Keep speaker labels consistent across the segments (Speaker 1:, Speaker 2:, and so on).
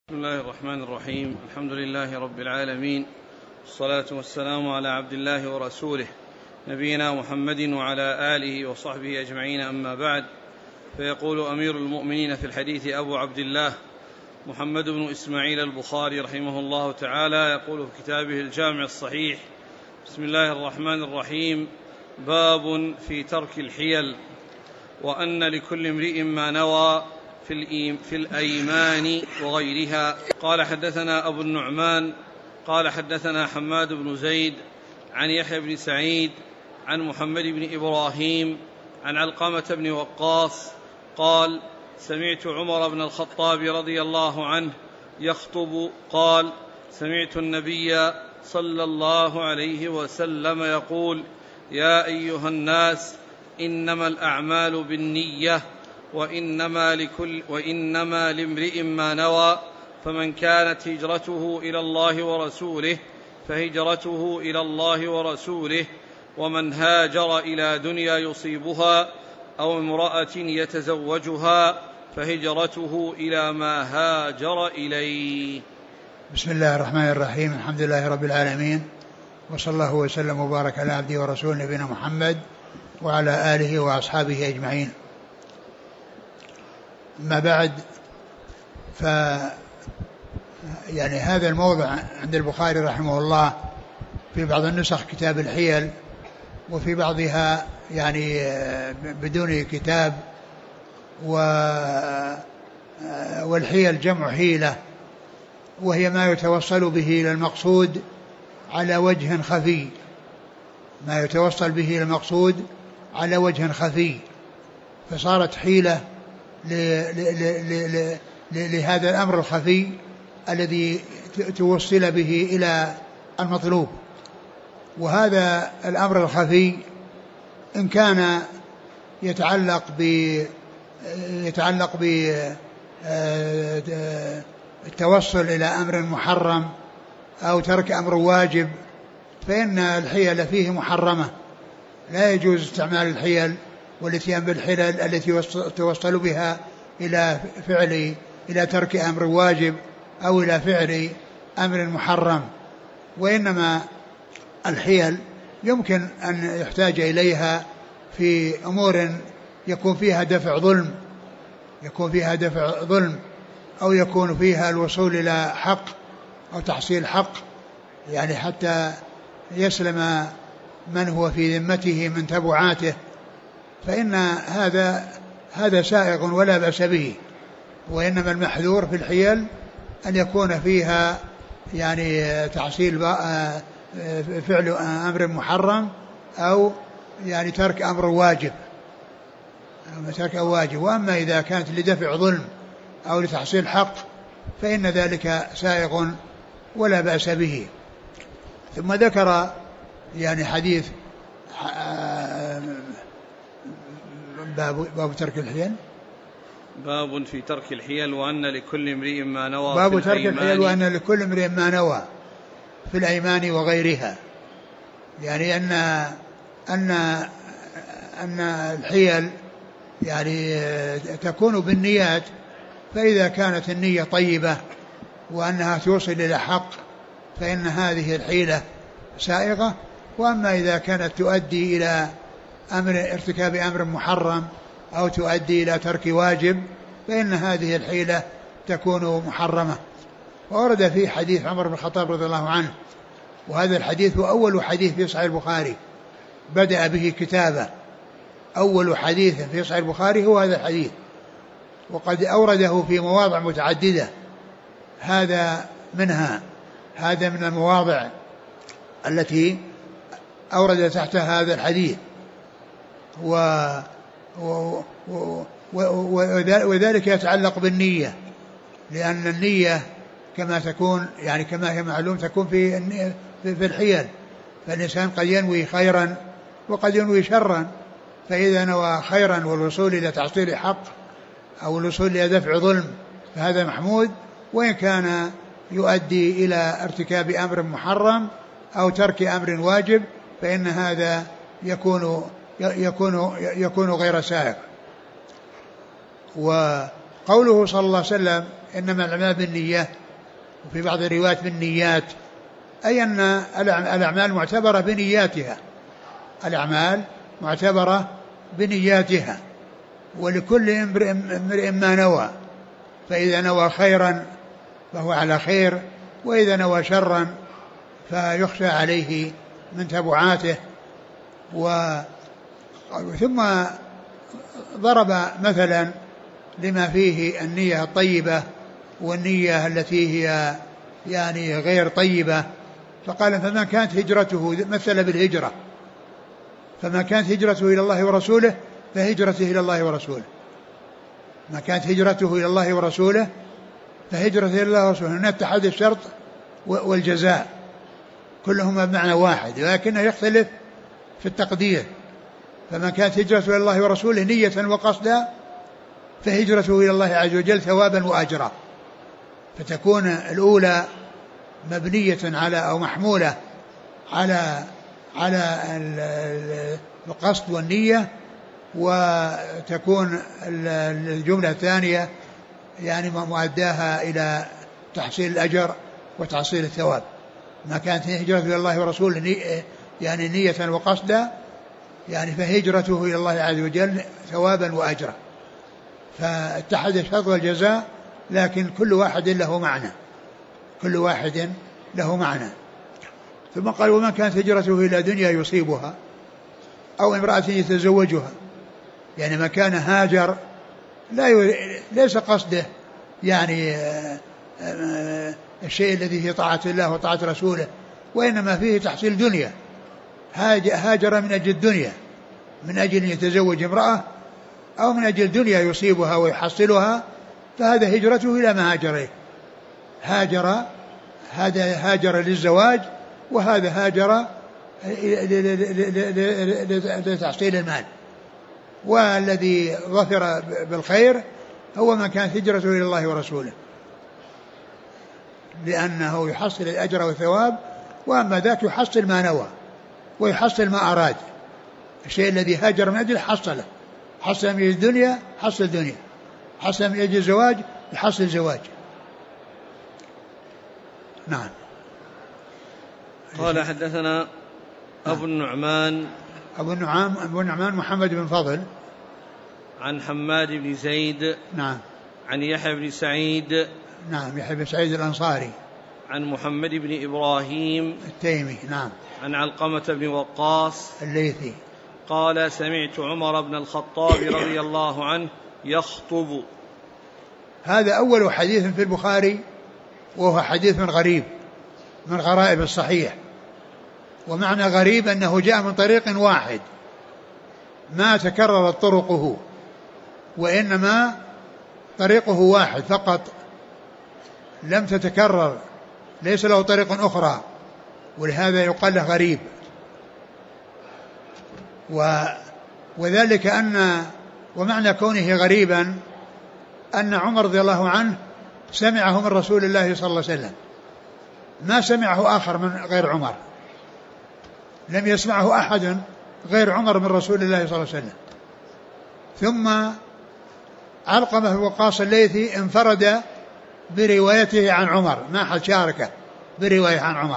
Speaker 1: بسم الله الرحمن الرحيم. الحمد لله رب العالمين، والصلاة والسلام على عبد الله ورسوله نبينا محمد وعلى آله وصحبه أجمعين، أما بعد. فيقول أمير المؤمنين في الحديث أبو عبد الله محمد بن إسماعيل البخاري رحمه الله تعالى، يقول في كتابه الجامع الصحيح: بسم الله الرحمن الرحيم. باب في ترك الحيل، وأن لكل امرئ ما نوى في الأيمان وغيرها. قال: حدثنا أبو النعمان قال: حدثنا حماد بن زيد عن يحيى بن سعيد عن محمد بن إبراهيم عن علقمة بن وقاص قال: سمعت عمر بن الخطاب رضي الله عنه يخطب قال: سمعت النبي صلى الله عليه وسلم يقول: يا أيها الناس، إنما الأعمال بالنية، وإنما لامرئ ما نوى، فمن كانت هجرته إلى الله ورسوله فهجرته إلى الله ورسوله، ومن هاجر إلى دنيا يصيبها أو امرأة يتزوجها فهجرته إلى ما هاجر إليه.
Speaker 2: بسم الله الرحمن الرحيم. الحمد لله رب العالمين، وصلى الله وسلم وبارك على عبده ورسوله نبينا محمد وعلى آله وأصحابه أجمعين. ما بعد، يعني هذا الموضع عند البخاري رحمه الله في بعض النسخ كتاب الحيل، وفي بعضها يعني بدون كتاب. والحيل جمع حيلة، وهي ما يتوصل به إلى المقصود على وجه خفي، ما يتوصل به إلى المقصود على وجه خفي، فصارت حيلة لهذا الأمر الخفي الذي توصل به إلى المطلوب. وهذا الأمر الخفي إن كان يتعلق بالتوصل إلى أمر محرم أو ترك أمر واجب، فإن الحيل فيه محرمة، لا يجوز استعمال الحيل والاتيان بالحيل التي توصل بها إلى ترك أمر واجب أو إلى فعل أمر محرم. وإنما الحيل يمكن أن يحتاج إليها في أمور يكون فيها دفع ظلم، أو يكون فيها الوصول إلى حق أو تحصيل حق، يعني حتى يسلم من هو في ذمته من تبعاته، فإن هذا سائغ ولا بأس به. وإنما المحذور في الحيل أن يكون فيها يعني تحصيل فعل أمر محرم، أو يعني ترك أمر واجب. وأما إذا كانت لدفع ظلم أو لتحصيل حق فإن ذلك سائغ ولا بأس به. ثم ذكر يعني حديث باب ترك الحيل،
Speaker 1: باب في ترك الحيل، وأن لكل امرئ ما نوى.
Speaker 2: باب ترك الحيل وأن لكل امرئ ما نوى في الأيمان وغيرها، يعني أن الحيل يعني تكون بالنيات، فإذا كانت النية طيبة وأنها توصل إلى حق فإن هذه الحيلة سائغة. وأما إذا كانت تؤدي إلى ارتكاب أمر محرم أو تؤدي إلى ترك واجب فإن هذه الحيلة تكون محرمة. وورد في حديث عمر بن الخطاب رضي الله عنه، وهذا الحديث هو أول حديث في صحيح البخاري بدأ به كتابه، أول حديث في صحيح البخاري هو هذا الحديث، وقد أورده في مواضع متعددة. هذا من المواضع التي أورد تحت هذا الحديث، وذلك يتعلق بالنية، لأن النية كما تكون يعني كما هي معلوم تكون في الحيل، فالإنسان قد ينوي خيرا وقد ينوي شرا، فإذا نوى خيرا والوصول إلى تحصيل حق أو الوصول إلى دفع ظلم فهذا محمود، وإن كان يؤدي إلى ارتكاب أمر محرم أو ترك أمر واجب فإن هذا يكون غير سائغ. وقوله صلى الله عليه وسلم إنما الأعمال بالنية، وفي بعض الروايات بالنيات، أي أن الأعمال معتبرة بنياتها، الأعمال معتبرة بنياتها، ولكل امرئ ما نوى، فإذا نوى خيرا فهو على خير، وإذا نوى شرا فيخشى عليه من تبعاته. ثم ضرب مثلا لما فيه النية الطيبة والنية التي هي يعني غير طيبة، فقال فمن كانت هجرته، مثل بالهجرة، فما كانت هجرته إلى الله ورسوله فهجرته إلى الله ورسوله، ما كانت هجرته إلى الله ورسوله فهجرته إلى الله ورسوله. هنا اتحاد الشرط والجزاء كلهما بمعنى واحد، ولكنه يختلف في التقدير. فما كانت هجرته إلى الله ورسوله نية وقصدا فهجرته إلى الله عز وجل ثوابا وأجرا، فتكون الأولى مبنية على أو محمولة على القصد والنية، وتكون الجملة الثانية يعني مؤداها إلى تحصيل الأجر وتحصيل الثواب. ما كانت هجرته إلى الله ورسوله يعني نية وقصدا، يعني فهجرته إلى الله عز وجل ثوابا وأجرا، فاتحد الشرط والجزاء، لكن كل واحد له معنى، كل واحد له معنى. ثم قال وما كانت هجرته إلى دنيا يصيبها أو امرأة يتزوجها، يعني ما كان هاجر ليس قصده يعني الشيء الذي في طاعة الله وطاعة رسوله، وإنما فيه تحصيل دنيا، هاجر من أجل الدنيا، من أجل أن يتزوج امرأة أو من أجل دنيا يصيبها ويحصلها، فهذا هجرته إلى ما هاجر إليه. هذا هاجر للزواج، وهذا هاجر لتحصيل المال. والذي ظفر بالخير هو من كانت هجرته إلى الله ورسوله، لأنه يحصل الأجر والثواب، وأما ذاك يحصل ما نوى ويحصل ما أراد. الشيء الذي هاجر من أجل حصله، حصل من الدنيا حصل دنيا، حصل من أجل الزواج يحصل زواج. نعم.
Speaker 1: قال حدثنا أبو النعمان محمد بن فضل عن حماد بن زيد
Speaker 2: نعم
Speaker 1: عن يحيى بن سعيد
Speaker 2: نعم يحيى بن سعيد الأنصاري
Speaker 1: عن محمد بن إبراهيم
Speaker 2: التيمي نعم
Speaker 1: عن علقمة بن وقاص
Speaker 2: الليثي
Speaker 1: قال سمعت عمر بن الخطاب رضي الله عنه يخطب.
Speaker 2: هذا أول حديث في البخاري، وهو حديث غريب من غرائب الصحيح. ومعنى غريب أنه جاء من طريق واحد ما تكررت طرقه، وإنما طريقه واحد فقط لم تتكرر، ليس له طريق أخرى، ولهذا يقال له غريب. وذلك ومعنى كونه غريبا أن عمر رضي الله عنه سمعه من رسول الله صلى الله عليه وسلم، ما سمعه آخر من غير عمر، لم يسمعه أحد غير عمر من رسول الله صلى الله عليه وسلم. ثم علقمة بن وقاص الليثي انفرد بروايته عن عمر، ما أحد شاركه برواية عن عمر.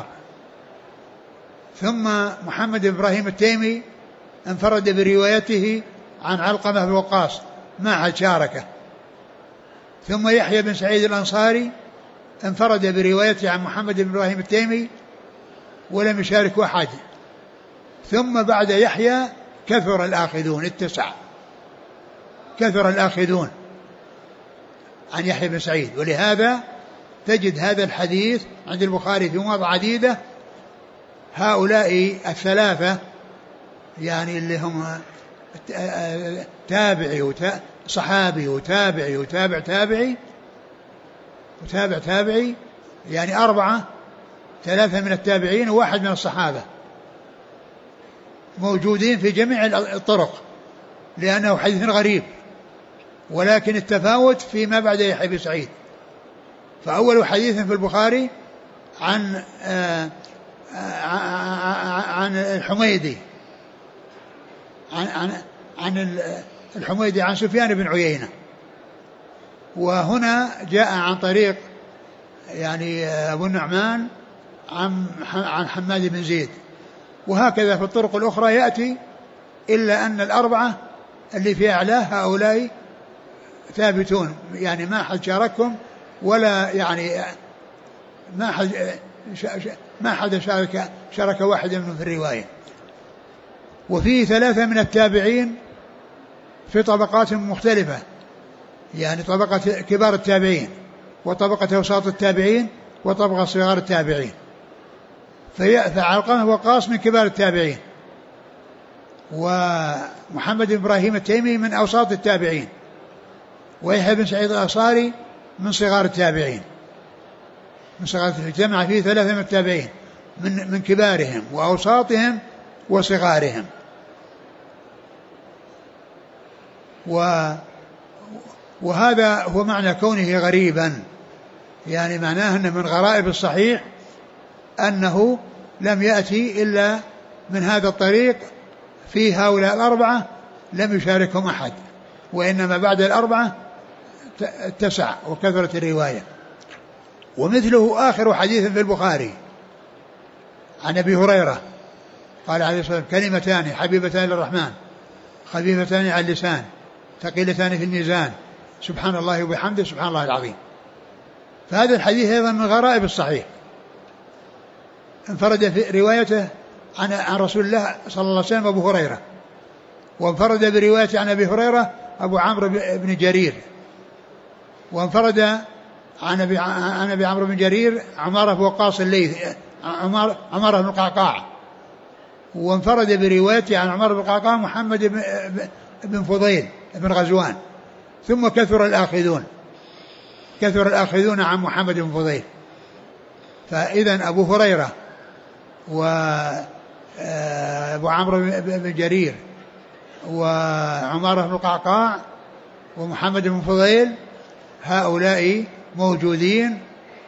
Speaker 2: ثم محمد بن إبراهيم التيمي انفرد بروايته عن علقمة بن وقاص، ما أحد شاركه. ثم يحيى بن سعيد الأنصاري انفرد بروايته عن محمد بن إبراهيم التيمي ولم يشارك أحد. ثم بعد يحيى كثر الآخذون، اتسع، كثر الآخذون عن يحيى بن سعيد. ولهذا تجد هذا الحديث عند البخاري في مواضع عديدة. هؤلاء الثلاثة يعني اللي هم تابعي صحابي وتابعي وتابع تابعي وتابع تابعي، يعني أربعة، ثلاثة من التابعين وواحد من الصحابة، موجودين في جميع الطرق، لأنه حديث غريب، ولكن التفاوت فيما بعد يحيى بن سعيد. فأول حديث في البخاري عن الحميدي عن الحميدي عن سفيان بن عيينة، وهنا جاء عن طريق يعني أبو النعمان عن حماد بن زيد، وهكذا في الطرق الأخرى يأتي، إلا أن الأربعة اللي في أعلاه هؤلاء ثابتون، يعني ما حد شاركهم، ولا يعني ما حد شارك واحدا منهم في الرواية. وفيه 3 من التابعين في طبقات مختلفة، يعني طبقة كبار التابعين، وطبقة أوساط التابعين، وطبقة صغار التابعين. فعلقمة وقاص من كبار التابعين، ومحمد بن إبراهيم التيمي من أوساط التابعين، ويحيى بن سعيد الأنصاري من صغار التابعين، جمع فيه 3 من التابعين من كبارهم وأوساطهم وصغارهم. وهذا هو معنى كونه غريبا، يعني معناه أنه من غرائب الصحيح أنه لم يأتي إلا من هذا الطريق في هؤلاء الأربعة لم يشاركهم أحد، وإنما بعد الأربعة اتسع وكثرت الرواية. ومثله آخر حديث في البخاري عن أبي هريرة قال عليه الصلاة والسلام: كلمتان حبيبتان للرحمن خفيفتان على اللسان ثقيلتان في الميزان سبحان الله وبحمده سبحان الله العظيم. فهذا الحديث أيضا من غرائب الصحيح، انفرد في روايته عن رسول الله صلى الله عليه وسلم أبو هريرة، وانفرد بروايته عن أبي هريرة أبو عمرو بن جرير، وانفرد عن أبي عمرو بن جرير عمارة بن وقاص الليثي عمارة بن القعقاع، وانفرد بروايته عن عمارة بن القعقاع محمد بن فضيل بن غزوان. ثم كثر الآخذون عن محمد بن فضيل. فإذا أبو هريرة وأبو عمرو بن جرير وعمارة بن القعقاع ومحمد بن فضيل هؤلاء موجودين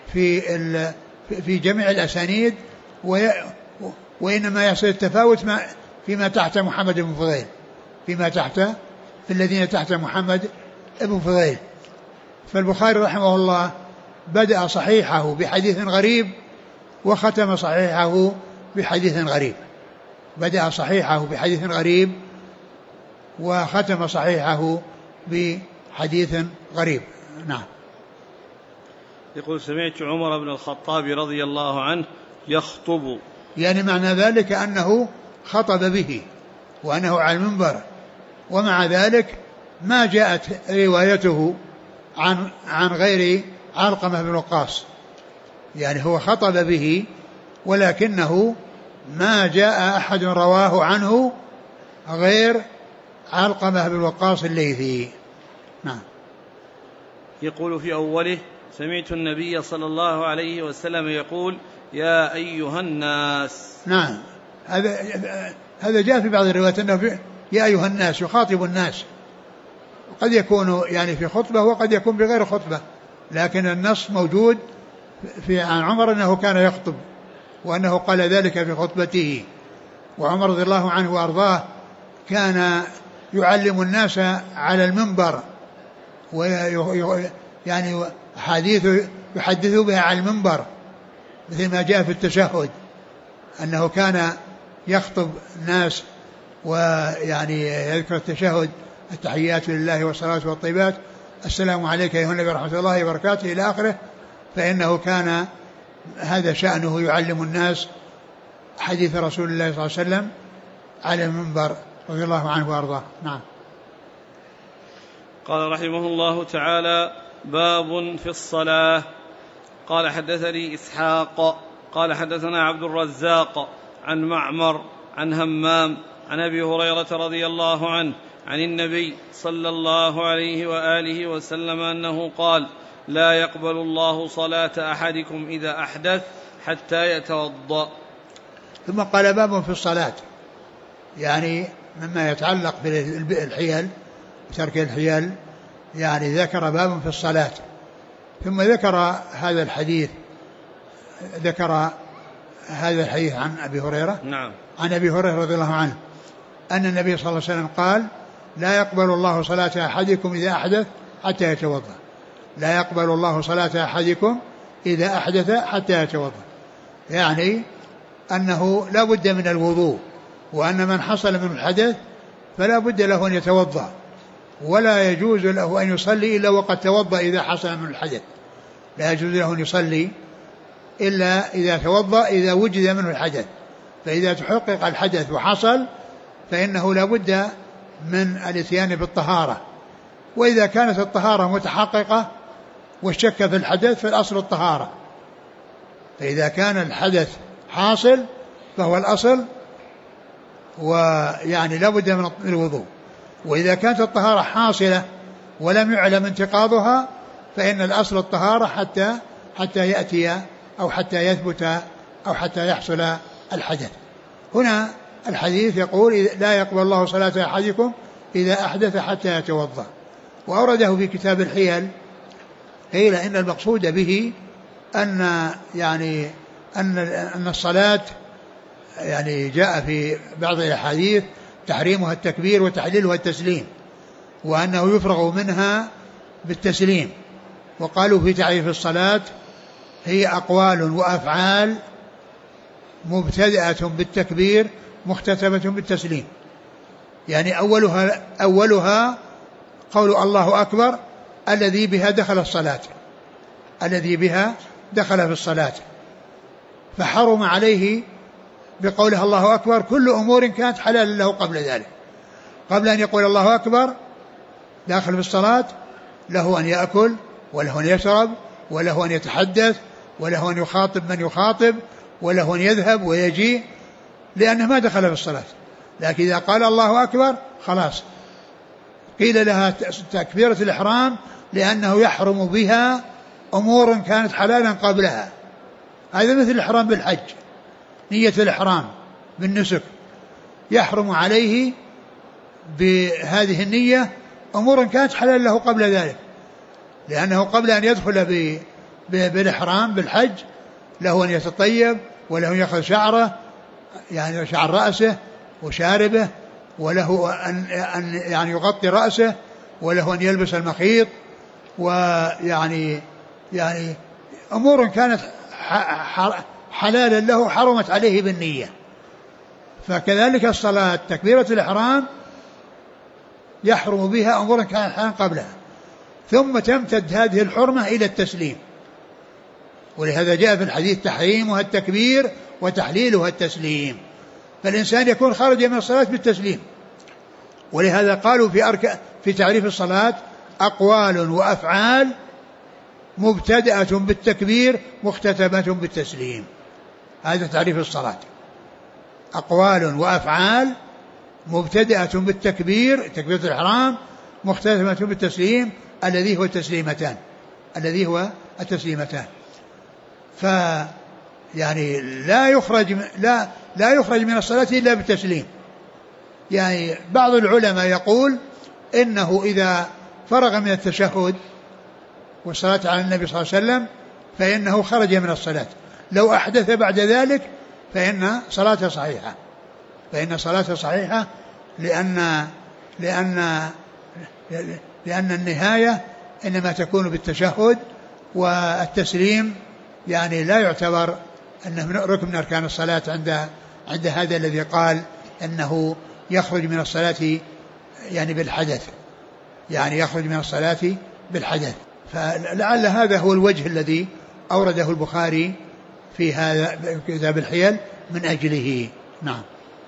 Speaker 2: في جميع الأسانيد، وإنما يحصل التفاوت فيما تحت محمد بن فضيل، في الذين تحت محمد بن فضيل. فالبخاري رحمه الله بدأ صحيحه بحديث غريب وختم صحيحه بحديث غريب، بدأ صحيحه بحديث غريب وختم صحيحه بحديث غريب. نعم.
Speaker 1: يقول: سمعت عمر بن الخطاب رضي الله عنه يخطب،
Speaker 2: يعني معنى ذلك أنه خطب به وأنه على المنبر، ومع ذلك ما جاءت روايته عن غير علقمة بن وقاص، يعني هو خطب به ولكنه ما جاء أحد رواه عنه غير علقمة بن وقاص الليثي. نعم.
Speaker 1: يقول في أوله: سمعت النبي صلى الله عليه وسلم يقول: يا أيها الناس.
Speaker 2: نعم، هذا جاء في بعض الروايات أنه يا أيها الناس يخاطب الناس، قد يكون يعني في خطبة وقد يكون بغير خطبة، لكن النص موجود عن عمر أنه كان يخطب وأنه قال ذلك في خطبته. وعمر رضي الله عنه وأرضاه كان يعلم الناس على المنبر، يعني حديث يحدث بها على المنبر، مثل ما جاء في التشهد أنه كان يخطب الناس ويعني يذكر التشهد: التحيات لله والصلاة والطيبات، السلام عليك أيها النبي ورحمة الله وبركاته إلى آخره. فإنه كان هذا شأنه يعلم الناس حديث رسول الله صلى الله عليه وسلم على المنبر رضي الله عنه وأرضاه. نعم.
Speaker 1: قال رحمه الله تعالى: باب في الصلاة. قال: حدثني إسحاق قال حدثنا عبد الرزاق عن معمر عن همام عن أبي هريرة رضي الله عنه عن النبي صلى الله عليه وآله وسلم أنه قال: لا يقبل الله صلاة أحدكم إذا أحدث حتى يتوضأ.
Speaker 2: ثم قال: باب في الصلاة، يعني مما يتعلق بالحيل ترك الحيل، يعني ذكر باب في الصلاة. ثم ذكر هذا الحديث عن أبي هريرة.
Speaker 1: نعم.
Speaker 2: عن أبي هريرة رضي الله عنه أن النبي صلى الله عليه وسلم قال: لا يقبل الله صلاة أحدكم إذا أحدث حتى يتوضأ. لا يقبل الله صلاة أحدكم إذا أحدث حتى يتوضأ، يعني أنه لا بد من الوضوء، وأن من حصل من الحدث فلا بد له أن يتوضأ، ولا يجوز له أن يصلي إلا وقد توضأ إذا حصل من الحدث، لا يجوز له أن يصلي إلا إذا توضأ إذا وجد منه الحدث. فإذا تحقق الحدث وحصل فإنه لا بد من الاتيان بالطهارة، وإذا كانت الطهارة متحققة والشك في الحدث فالأصل الطهارة، فإذا كان الحدث حاصل فهو الأصل، ويعني لا بد من الوضوء. وإذا كانت الطهارة حاصلة ولم يعلم انتقاضها فإن الأصل الطهارة حتى يأتي أو حتى يثبت أو حتى يحصل الحدث. هنا الحديث يقول لا يقبل الله صلاة أحدكم إذا أحدث حتى يتوضأ، وأورده في كتاب الحيل. قيل إن المقصود به أن الصلاة يعني جاء في بعض الأحاديث تحريمها التكبير وتحليلها التسليم، وأنه يفرغ منها بالتسليم. وقالوا في تعريف الصلاة هي أقوال وأفعال مبتدأة بالتكبير مختتمة بالتسليم، يعني أولها قول الله أكبر الذي بها دخل الصلاة، الذي بها دخل في الصلاة، فحرم عليه بقولها الله أكبر كل أمور كانت حلال له قبل ذلك. قبل أن يقول الله أكبر داخل في الصلاة له أن يأكل وله أن يشرب وله أن يتحدث وله أن يخاطب من يخاطب وله أن يذهب ويجيء، لأنه ما دخل في الصلاة. لكن إذا قال الله أكبر خلاص قيل لها تكبيرة الإحرام، لأنه يحرم بها أمور كانت حلالا قبلها. هذا مثل الإحرام بالحج، نية الإحرام بالنسك يحرم عليه بهذه النية أمور كانت حلال له قبل ذلك، لأنه قبل أن يدخل بالإحرام بالحج له أن يتطيب وله أن يأخذ شعره، يعني شعر رأسه وشاربه، وله أن يعني يغطي رأسه، وله أن يلبس المخيط، ويعني أمور كانت حلالا له حرمت عليه بالنية. فكذلك الصلاة تكبيرة الإحرام يحرم بها أمور كانت حلالا قبلها، ثم تمتد هذه الحرمة إلى التسليم، ولهذا جاء في الحديث تحريمها التكبير وتحليلها التسليم، فالإنسان يكون خرج من الصلاة بالتسليم. ولهذا قالوا في تعريف الصلاة أقوال وأفعال مبتدأة بالتكبير مختتمة بالتسليم، هذا تعريف الصلاة، أقوال وأفعال مبتدأة بالتكبير تكبيرة الإحرام مختتمة بالتسليم الذي هو التسليمتان. يعني لا يخرج من الصلاة إلا بالتسليم. يعني بعض العلماء يقول إنه إذا فرغ من التشهد والصلاة على النبي صلى الله عليه وسلم فإنه خرج من الصلاة، لو أحدث بعد ذلك فإن صلاته صحيحة، لأن النهاية إنما تكون بالتشهد، والتسليم يعني لا يعتبر أنه ركن من أركان الصلاة عند هذا الذي قال أنه يخرج من الصلاة يعني بالحدث، يعني يخرج من الصلاة بالحدث. فلعل هذا هو الوجه الذي أورده البخاري في هذا كتاب الحيل من أجله. نعم.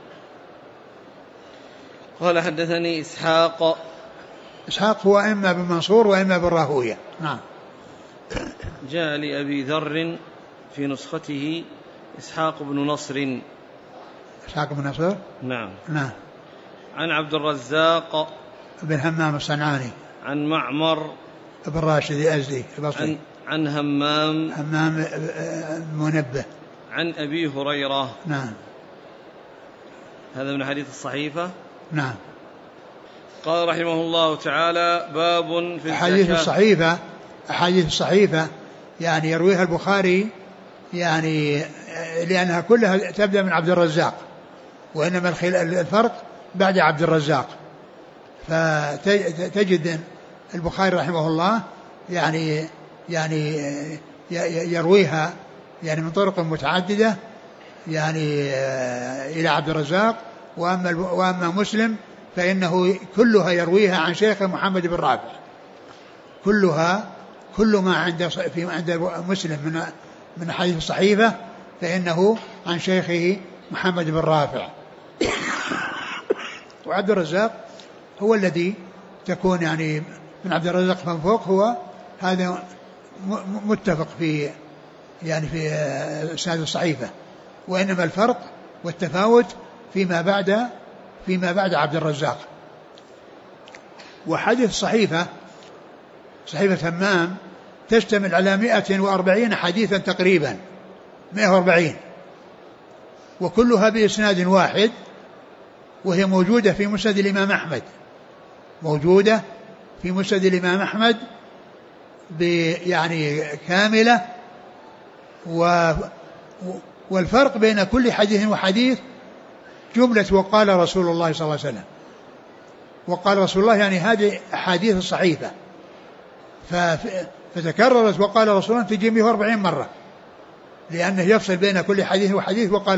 Speaker 1: قال حدثني إسحاق
Speaker 2: هو إما بن منصور وإما بن راهوية. نعم.
Speaker 1: جاء لأبي ذر في نسخته إسحاق بن نصر. نعم. عن عبد الرزاق
Speaker 2: بن همام الصنعاني،
Speaker 1: عن معمر
Speaker 2: بن راشد الأزدي البصري،
Speaker 1: عن همام
Speaker 2: منبه،
Speaker 1: عن أبي هريرة.
Speaker 2: نعم.
Speaker 1: هذا من حديث الصحيفة.
Speaker 2: نعم.
Speaker 1: قال رحمه الله تعالى باب في
Speaker 2: أحاديث الصحيفة يعني يرويها البخاري يعني لأنها كلها تبدأ من عبد الرزاق، وإنما الفرق بعد عبد الرزاق. فتجد البخاري رحمه الله يعني يرويها يعني من طرق متعددة يعني إلى عبد الرزاق. وأما مسلم فإنه كلها يرويها عن شيخ محمد بن رافع، كل ما عند مسلم من حديث الصحيفة فإنه عن شيخه محمد بن رافع. وعبد الرزاق هو الذي تكون يعني من عبد الرزاق من فوق، هو هذا متفق في يعني في إسناد الصحيفة، وإنما الفرق والتفاوت فيما بعد عبد الرزاق. وحديث صحيفة همام تشتمل على 140 حديثا تقريبا 140، وكلها بإسناد واحد، وهي موجودة في مسند الإمام أحمد يعني كاملة. والفرق بين كل حديث وحديث جملة وقال رسول الله صلى الله عليه وسلم. وقال رسول الله يعني هذه أحاديث الصحيفة، فتكررت وقال رسول الله تجي 140 مرة، لأنه يفصل بين كل حديث وحديث وقال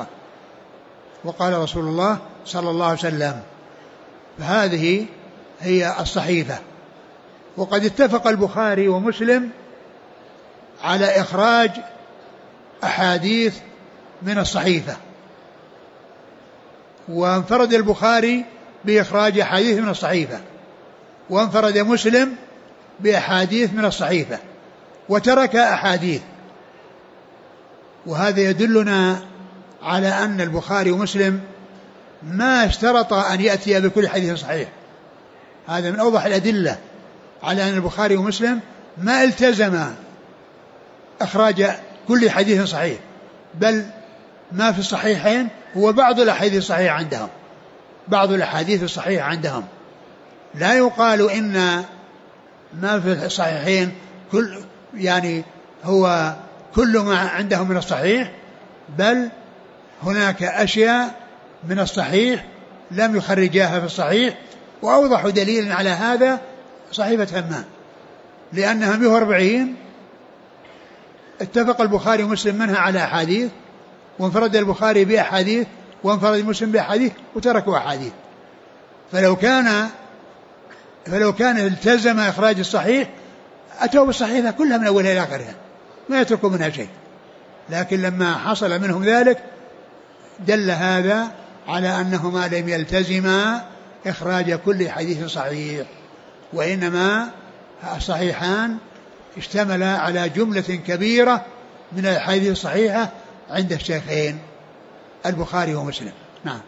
Speaker 2: رسول الله صلى الله عليه وسلم. فهذه هي الصحيفة. وقد اتفق البخاري ومسلم على إخراج أحاديث من الصحيفة، وانفرد البخاري بإخراج أحاديث من الصحيفة، وانفرد مسلم بأحاديث من الصحيفة، وترك أحاديث. وهذا يدلنا على أن البخاري ومسلم ما اشترط أن يأتي بكل حديث صحيح. هذا من أوضح الأدلة على أن البخاري ومسلم ما التزم إخراج كل حديث صحيح، بل ما في الصحيحين هو بعض الأحاديث الصحيحة عندهم. لا يقال إن ما في الصحيحين هو كل ما عندهم من الصحيح، بل هناك أشياء من الصحيح لم يخرجاها في الصحيح. وأوضح دليل على هذا صحيفة همام، لأنها 140 اتفق البخاري ومسلم منها على أحاديث، وانفرد البخاري بأحاديث وانفرد مسلم بأحاديث وتركوا أحاديث. فلو كان التزم إخراج الصحيح أتوا بالصحيفة كلها من أولها إلى آخرها، ما يتركوا منها شيء. لكن لما حصل منهم ذلك دل هذا على أنهما لم يلتزما إخراج كل حديث صحيح، وإنما الصحيحان اشتملا على جملة كبيرة من الحديث الصحيحة عند الشيخين البخاري ومسلم. نعم.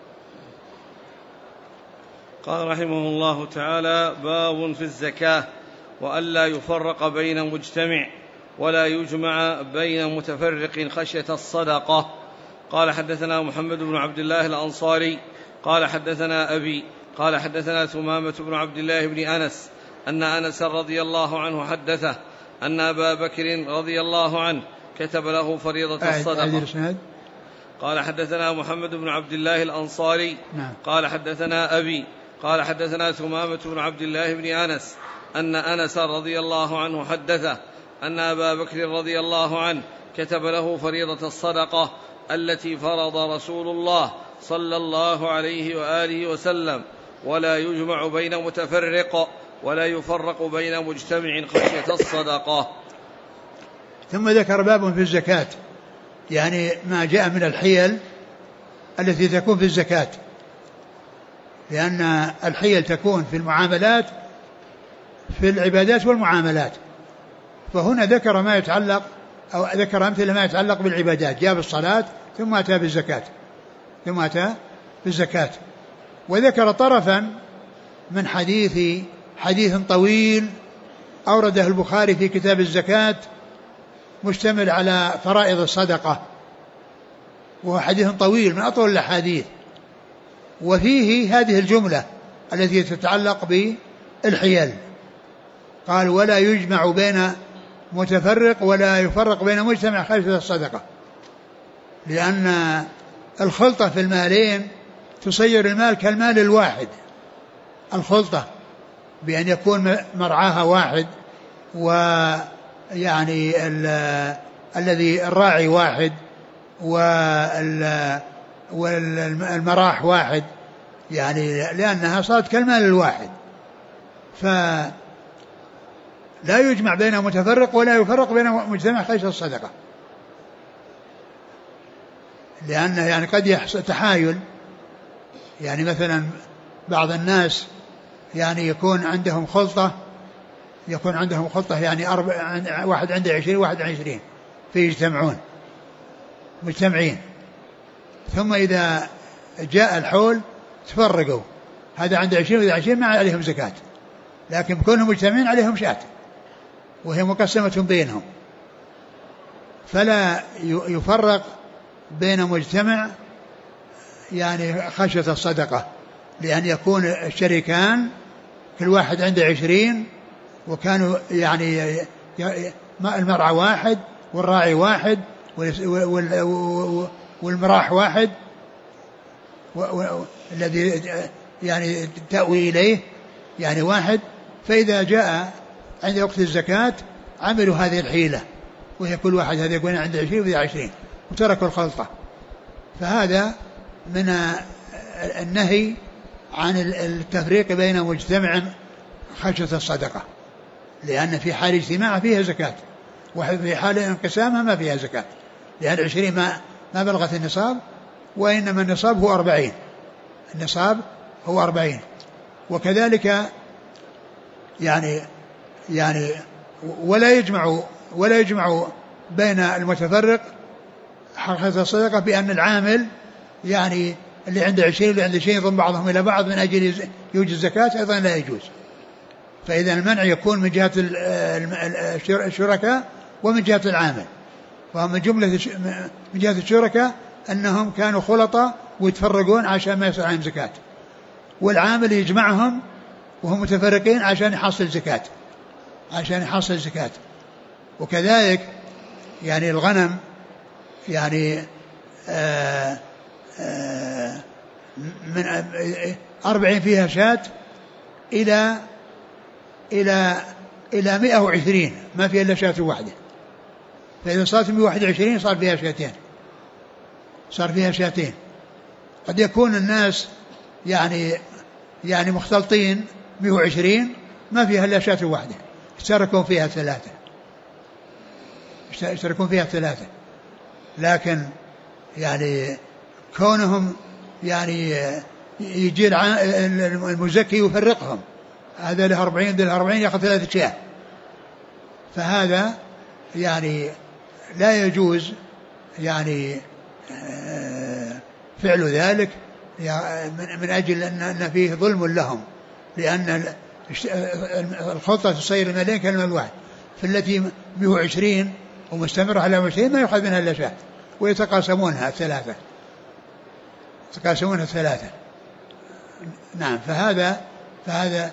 Speaker 1: قال رحمه الله تعالى: باب في الزكاة، وألا يفرق بين مجتمع ولا يجمع بين متفرق خشية الصدقة. قال حدثنا محمد بن عبد الله الأنصاري قال حدثنا أبي قال حدثنا ثمامة بن عبد الله بن أنس أن أنس رضي الله عنه حدثه أن أبا بكر رضي الله عنه كتب له فريضة الصدقة. قال حدثنا محمد بن عبد الله الأنصاري قال حدثنا أبي قال حدثنا ثمامة بن عبد الله بن أنس أن أنس رضي الله عنه حدثه أن أبا بكر رضي الله عنه كتب له فريضة الصدقة التي فرض رسول الله صلى الله عليه وآله وسلم، ولا يجمع بين متفرق ولا يفرق بين مجتمع خشية الصدقة.
Speaker 2: ثم ذكر باب في الزكاة، يعني ما جاء من الحيل التي تكون في الزكاة، لأن الحيل تكون في المعاملات في العبادات والمعاملات. فهنا ذكر ما يتعلق أو ذكر أمثلة ما يتعلق بالعبادات، جاء بالصلاة ثم أتى بالزكاة وذكر طرفا من حديث طويل أورده البخاري في كتاب الزكاة مشتمل على فرائض الصدقة، وهو حديث طويل من أطول الأحاديث، وفيه هذه الجملة التي تتعلق بالحيل. قال: ولا يجمع بين متفرق ولا يفرق بين مجتمع خشية الصدقة، لأن الخلطة في المالين تصير المال كالمال الواحد. الخلطة بأن يكون مرعاها واحد ويعني الذي الراعي واحد والمراح واحد، يعني لأنها صارت كالمال الواحد، فلا يجمع بين متفرق ولا يفرق بين مجتمع خشية الصدقة، لأنه يعني قد يحصل تحايل. يعني مثلا بعض الناس يعني يكون عندهم خلطة يعني واحد عنده 20 واحد عنده 20 فيجتمعون مجتمعين، ثم إذا جاء الحول تفرقوا، هذا عنده 20 وهذا 20 ما عليهم زكاة، لكن كلهم مجتمعين عليهم شاة وهي مقسمة بينهم، فلا يفرق بين مجتمع يعني خشية الصدقة، لأن يكون الشريكان كل واحد عنده 20 وكانوا يعني المرعى واحد والراعي واحد والمراح واحد الذي يعني تأوي إليه يعني واحد، فإذا جاء عند وقت الزكاة عملوا هذه الحيلة، وهي كل واحد هذا يكون عنده 20 وذي 20 وتركوا الخلطة. فهذا من النهي عن التفريق بين مجتمع خشية الصدقة، لأن في حال اجتماع فيها زكاة، وفي حال انقسامها ما فيها زكاة، لأن 20 ما بلغت النصاب، وإنما النصاب هو 40، النصاب هو 40. وكذلك يعني ولا يجمع بين المتفرق خشية الصدقة بأن العامل يعني اللي عنده 20 واللي عنده 20 يضم بعضهم إلى بعض من أجل يوجد زكاة، أيضا لا يجوز. فإذا المنع يكون من جهة الشركاء ومن جهة العامل، ومن جهة الشركاء أنهم كانوا خلطة ويتفرقون عشان ما يصير عليهم زكاة، والعامل يجمعهم وهم متفرقين عشان يحصل زكاة. وكذلك يعني الغنم يعني من 40 فيها شاة إلى 120 ما فيها إلا شاة واحدة، فإذا صارت 121 صار فيها شاتين. قد يكون الناس يعني مختلطين 120 ما فيها إلا شاة واحدة، اشتركوا فيها ثلاثة، لكن يعني كونهم يعني يجي المزكي يفرقهم، هذا له 40 ده له 40 يأخذ 3 شاة، فهذا يعني لا يجوز يعني فعل ذلك من أجل أن فيه ظلم لهم، لأن الخلطة تصير المالين كلمة الواحد، فالتي 120 ومستمر على 20 ما يأخذ منها إلا شاة، ويتقاسمونها ثلاثة. نعم. فهذا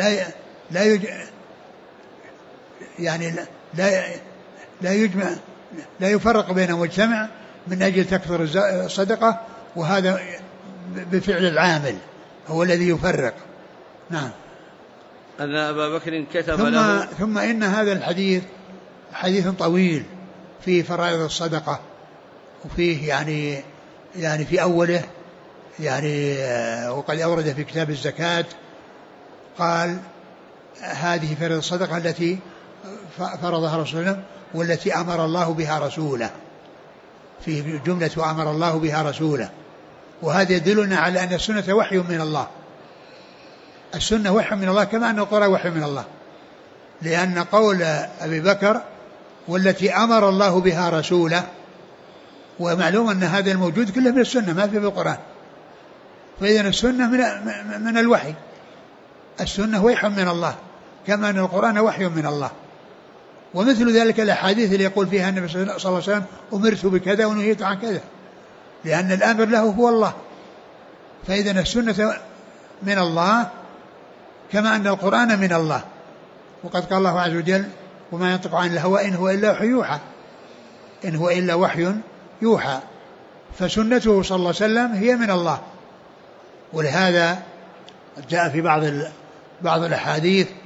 Speaker 2: لا يجمع، لا يفرق بين مجتمع من أجل تكثر الصدقة، وهذا بفعل العامل هو الذي يفرق. نعم.
Speaker 1: أن أبا بكر كتب له.
Speaker 2: ثم إن هذا الحديث حديث طويل في فرائض الصدقة، وفيه يعني في أوله يعني وقد أورد في كتاب الزكاة قال هذه فرائض الصدقة التي فرضها رسوله والتي أمر الله بها رسوله، في جملة أمر الله بها رسوله، وهذا يدلنا على أن السنة وحي من الله، السنة وحي من الله كما أن القرآن وحي من الله، لأن قول أبي بكر والتي أمر الله بها رسوله، ومعلوم أن هذا الموجود كله من السنة ما في القرآن، فإذن السنة من الوحي، السنة وحي من الله كما أن القرآن وحي من الله. ومثل ذلك الأحاديث اللي يقول فيها النبي صلى الله عليه وسلم أمرت بكذا ونهيت عن كذا، لأن الأمر له هو الله، فإذن السنة من الله كما أن القرآن من الله. وقد قال الله عز وجل وما ينطق عن الهوى إن هو إلا وحي يوحى، إن هو إلا وحي يوحى، فسنته صلى الله عليه وسلم هي من الله. ولهذا جاء في بعض الأحاديث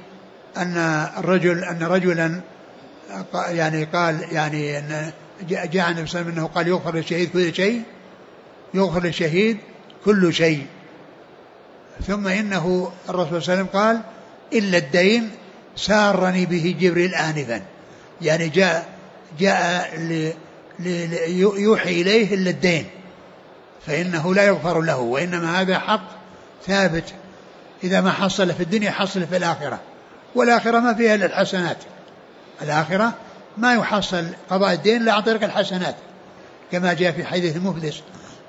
Speaker 2: أن رجلا يعني قال يعني أن جاء النبي صلى الله عليه وسلم أنه قال يغفر للشهيد كل شيء، يغفر للشهيد كل شيء. ثم إنه الرسول صلى الله عليه وسلم قال إلا الدين سارني به جبريل آنفا، يعني جاء يوحي إليه إلا الدين، فإنه لا يغفر له، وإنما هذا حق ثابت إذا ما حصل في الدنيا حصل في الآخرة، والآخرة ما فيها إلا الحسنات، الآخرة ما يحصل قضاء الدين إلا عن طريق الحسنات، كما جاء في حديث المفلس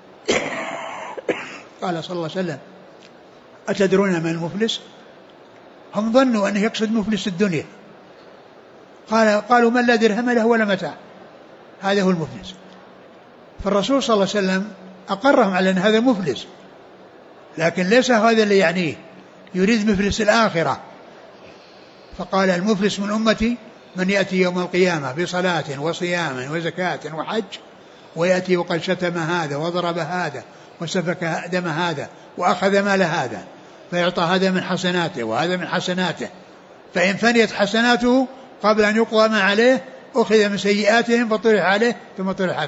Speaker 2: قال صلى الله عليه وسلم أتدرون من المفلس؟ هم ظنوا أنه يقصد مفلس الدنيا، قالوا من لا درهم له ولا متاع، هذا هو المفلس. فالرسول صلى الله عليه وسلم أقرهم على أن هذا مفلس، لكن ليس هذا اللي يعنيه، يريد مفلس الآخرة. فقال المفلس من أمتي من يأتي يوم القيامة بصلاة وصيام وزكاة وحج، ويأتي وقد شتم هذا وضرب هذا وسفك دم هذا وأخذ مال هذا، فيعطى هذا من حسناته وهذا من حسناته، فإن فنيت حسناته قبل أن يقضى ما عليه أخذ من سيئاتهم فطرح عليه ثم طرح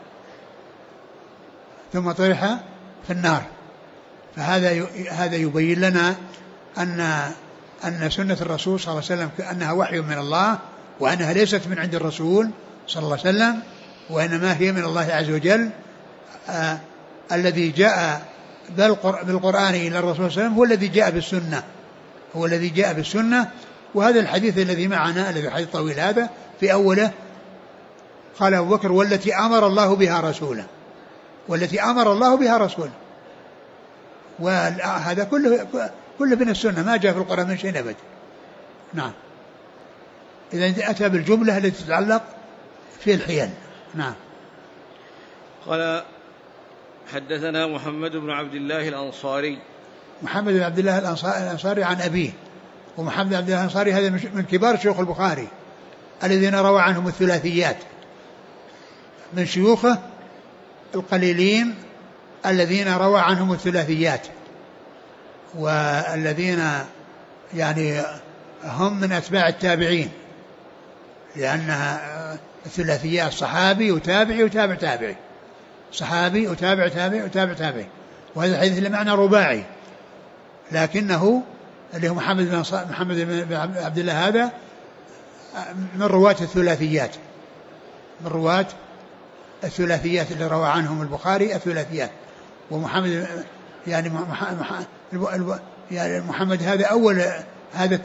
Speaker 2: في النار. فهذا يبين لنا أن سنة الرسول صلى الله عليه وسلم كأنها وحي من الله، وأنها ليست من عند الرسول صلى الله عليه وسلم، وإنما هي من الله عز وجل. الذي جاء بالقرآن إلى الرسول صلى الله عليه وسلم هو الذي جاء بالسنة. وهذا الحديث الذي معنا، الذي حديث طويل هذا، في أوله قال أبو بكر والتي أمر الله بها رسوله، وهذا كله من السنة، ما جاء في القرآن من شيء أبدا. نعم، إذا أتى بالجملة التي تتعلق في الحيل. نعم.
Speaker 1: قال حدثنا محمد بن عبد الله الأنصاري.
Speaker 2: محمد بن عبد الله الأنصاري عن أبيه، ومحمد بن عبد الله الأنصاري هذا من كبار شيوخ البخاري الذين روى عنهم الثلاثيات، من شيوخه القليلين الذين روى عنهم الثلاثيات، والذين يعني هم من أتباع التابعين، لأنها الثلاثيات صحابي وتابعي وتابع تابعي، صحابي وتابع تابعي وتابع تابعي، وهذا الحديث اللي معنى رباعي، لكنه اللي هو محمد بن عبد الله هذا من رواة الثلاثيات، اللي روى عنهم البخاري الثلاثيات. ومحمد يعني محمد هذا أول، هذا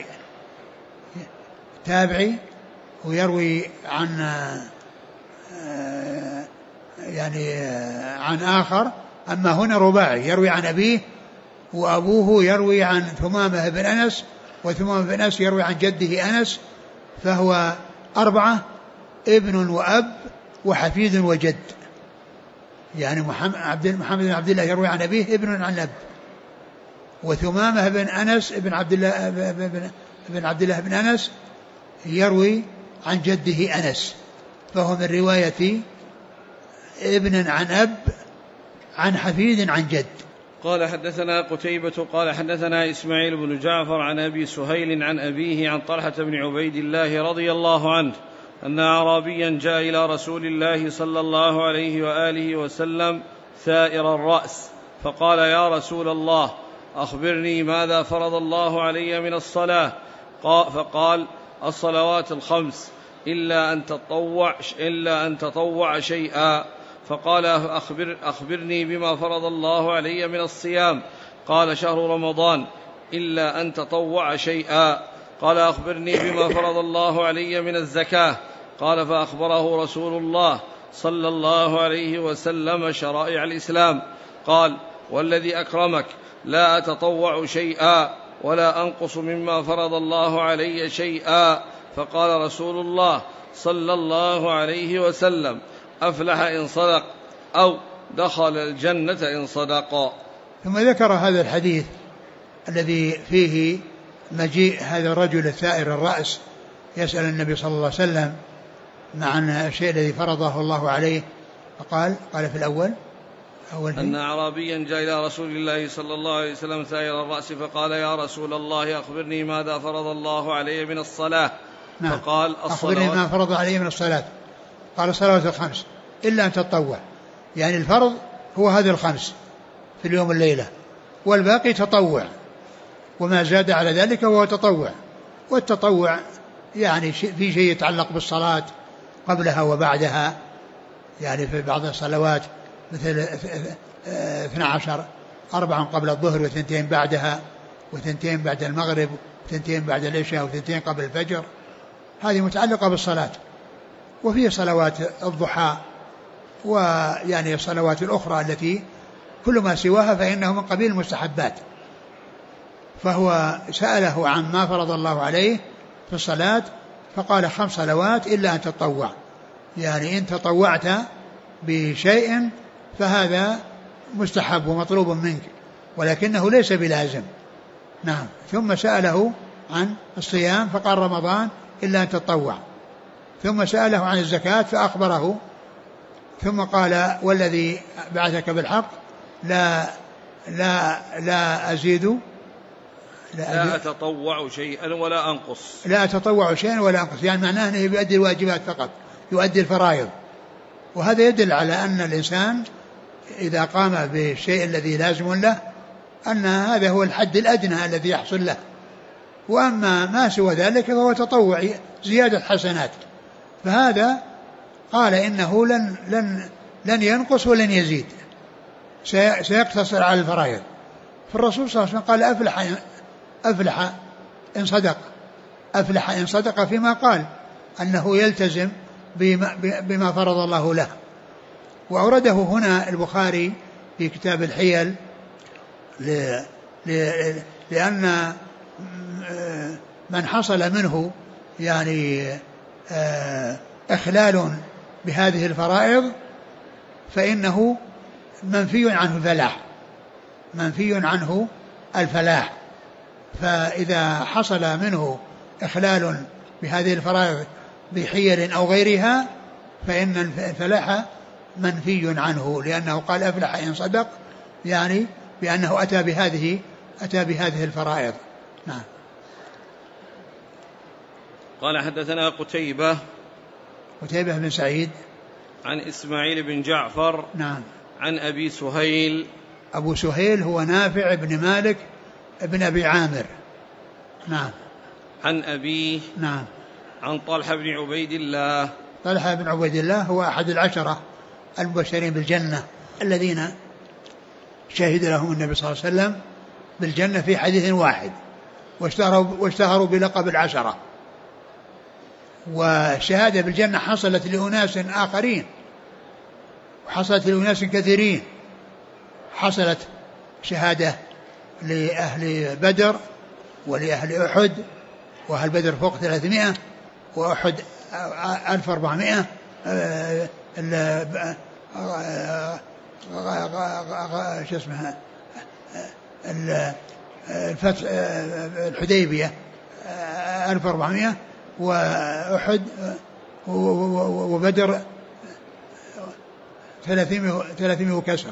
Speaker 2: التابعي ويروي عن عن آخر، أما هنا رباعي يروي عن أبيه، وأبوه يروي عن ثمامة بن أنس، وثمامة بن أنس يروي عن جده أنس، فهو 4: ابن وأب وحفيد وجد. يعني محمد بن عبد الله يروي عن أبيه ابن عن أب، وثمامة بن أنس ابن عبد الله بن أنس يروي عن جده أنس، فهو من رواية ابن عن أب عن حفيد عن جد.
Speaker 1: قال حدثنا قتيبة قال حدثنا إسماعيل بن جعفر عن أبي سهيل عن أبيه عن طلحة بن عبيد الله رضي الله عنه أن أعرابيا جاء إلى رسول الله صلى الله عليه وآله وسلم ثائر الرأس، فقال يا رسول الله أخبرني ماذا فرض الله علي من الصلاة؟ فقال الصلوات الخمس إلا أن تطوع شيئا. فقال أخبرني بما فرض الله علي من الصيام؟ قال شهر رمضان إلا أن تطوع شيئا. قال أخبرني بما فرض الله علي من الزكاة؟ قال فأخبره رسول الله صلى الله عليه وسلم شرائع الإسلام. قال والذي أكرمك لا أتطوع شيئا ولا أنقص مما فرض الله علي شيئا. فقال رسول الله صلى الله عليه وسلم أفلح إن صدق أو دخل الجنة إن صدق.
Speaker 2: ثم ذكر هذا الحديث الذي فيه مجيء هذا الرجل الثائر الرأس يسأل النبي صلى الله عليه وسلم عن الشيء الذي فرضه الله عليه، فقال في الأول
Speaker 1: أن أعرابيا جاء إلى رسول الله صلى الله عليه وسلم ثائر الرأس فقال يا رسول الله أخبرني ماذا فرض الله علي من الصلاة.
Speaker 2: نعم.
Speaker 1: فقال
Speaker 2: أخبرني ما فرض علي من الصلاة. قال الصلوات الخمس إلا أن تتطوع، يعني الفرض هو هذه الخمس في اليوم الليلة، والباقي تطوع، وما زاد على ذلك هو تطوع. والتطوع يعني في شيء يتعلق بالصلاة قبلها وبعدها، يعني في بعض الصلوات مثل 12 4 قبل الظهر و2 بعدها و2 بعد المغرب و2 بعد العشاء و2 قبل الفجر، هذه متعلقة بالصلاة. وفي صلوات الضحى ويعني الصلوات الأخرى التي كل ما سواها فإنه من قبيل المستحبات. فهو سأله عن ما فرض الله عليه في الصلاة فقال 5 صلوات إلا أن تطوع، يعني إن تطوعت بشيء فهذا مستحب ومطلوب منك ولكنه ليس بلازم. نعم. ثم سأله عن الصيام فقال رمضان إلا أن تطوع. ثم سأله عن الزكاة فأخبره، ثم قال والذي بعثك بالحق لا أزيد
Speaker 1: لا أتطوع شيئا ولا أنقص.
Speaker 2: لا أتطوع شيئا ولا أنقص، يعني معناه أنه يؤدي الواجبات فقط، يؤدي الفرائض. وهذا يدل على أن الإنسان إذا قام بالشيء الذي لازم له أن هذا هو الحد الأدنى الذي يحصل له، وأما ما سوى ذلك فهو تطوع زيادة حسنات. فهذا قال إنه لن ينقص ولن يزيد، سيقتصر على الفرائض. فالرسول صلى الله عليه وسلم قال أفلح إن صدق، أفلح إن صدق فيما قال أنه يلتزم بما فرض الله له. وأورده هنا البخاري في كتاب الحيل لأن من حصل منه يعني إخلال بهذه الفرائض فإنه منفي عنه الفلاح، منفي عنه الفلاح. فإذا حصل منه إخلال بهذه الفرائض بحيل أو غيرها فإن الفلاح منفي عنه، لأنه قال أفلح إن صدق، يعني بأنه أتى بهذه الفرائض. نعم.
Speaker 1: قال حدثنا قتيبة
Speaker 2: بن سعيد
Speaker 1: عن إسماعيل بن جعفر.
Speaker 2: نعم.
Speaker 1: عن أبي سهيل.
Speaker 2: أبو سهيل هو نافع بن مالك بن أبي عامر. نعم.
Speaker 1: عن أبيه.
Speaker 2: نعم.
Speaker 1: عن طلحة بن عبيد الله.
Speaker 2: طلحة بن عبيد الله هو أحد 10 المبشرين بالجنة الذين شهد لهم النبي صلى الله عليه وسلم بالجنة في حديث واحد، واشتهروا بلقب 10. والشهادة بالجنة حصلت لأناس آخرين وحصلت لأناس كثيرين. حصلت شهادة لأهل بدر ولأهل أحد، وأهل بدر فوق 300 وأحد 1400. شو اسمها الفتح الحديبية 1400 وأحد وبدر 300 وكسر.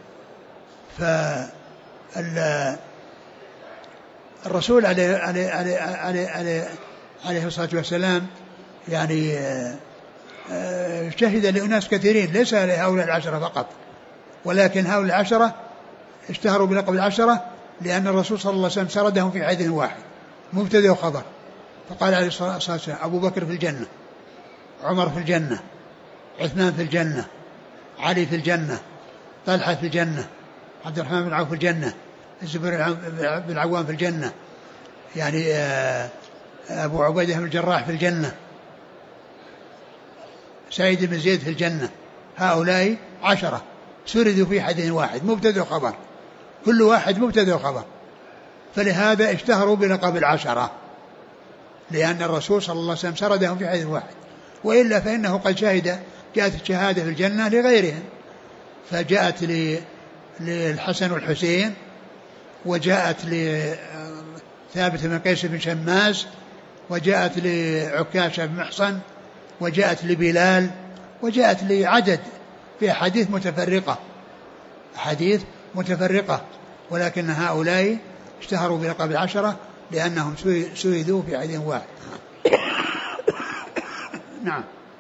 Speaker 2: فالرسول عليه الصلاة والسلام يعني شهد لأناس كثيرين، ليس لهؤلاء 10 فقط، ولكن هؤلاء 10 اشتهروا بلقب 10 لأن الرسول صلى الله عليه وسلم سردهم في حديث واحد مبتدأ وخبر. فقال عليه الصلاة والسلام أبو بكر في الجنة، عمر في الجنة، عثمان في الجنة، علي في الجنة، طلحة في الجنة، عبد الرحمن بن عوف في الجنة، الزبير بن العوام في الجنة، يعني أبو عبيدة بن الجراح في الجنة، سعيد بن زيد في الجنة. هؤلاء 10 سردوا في حديث واحد مبتدأ وخبر، كل واحد مبتدأ وخبر. فلهذا اشتهروا بلقب 10 لأن الرسول صلى الله عليه وسلم سردهم في حديث واحد. وإلا فإنه قد جاءت الشهادة في الجنة لغيرهم، فجاءت للحسن والحسين، وجاءت لثابت بن قيس بن شماس، وجاءت لعكاشة بن محصن، وجاءت لبلال، وجاءت لعدد في أحاديث متفرقة. أحاديث متفرقة، ولكن هؤلاء اشتهروا بلقب العشرة لأنهم سويدوا في عيد واحد. نعم.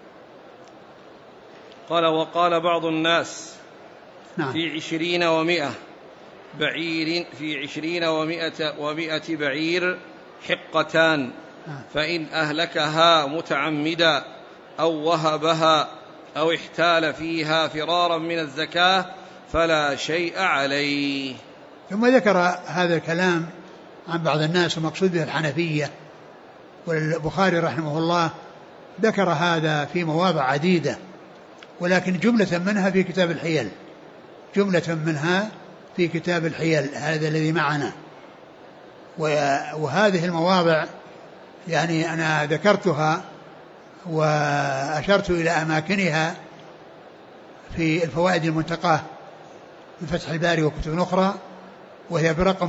Speaker 1: قال وقال بعض الناس
Speaker 2: نعم.
Speaker 1: في 20 و100 بعير، في 20 و100 بعير حقتان، فإن أهلكها متعمدا أو وهبها أو احتال فيها فرارا من الزكاة فلا شيء عليه.
Speaker 2: ثم ذكر هذا الكلام عن بعض الناس ومقصود به الحنفية، والبخاري رحمه الله ذكر هذا في مواضع عديدة، ولكن جملة منها في كتاب الحيل، جملة منها في كتاب الحيل هذا الذي معنا. وهذه المواضع يعني أنا ذكرتها وأشرت إلى أماكنها في الفوائد المنتقاة من فتح الباري وكتب أخرى، وهي برقم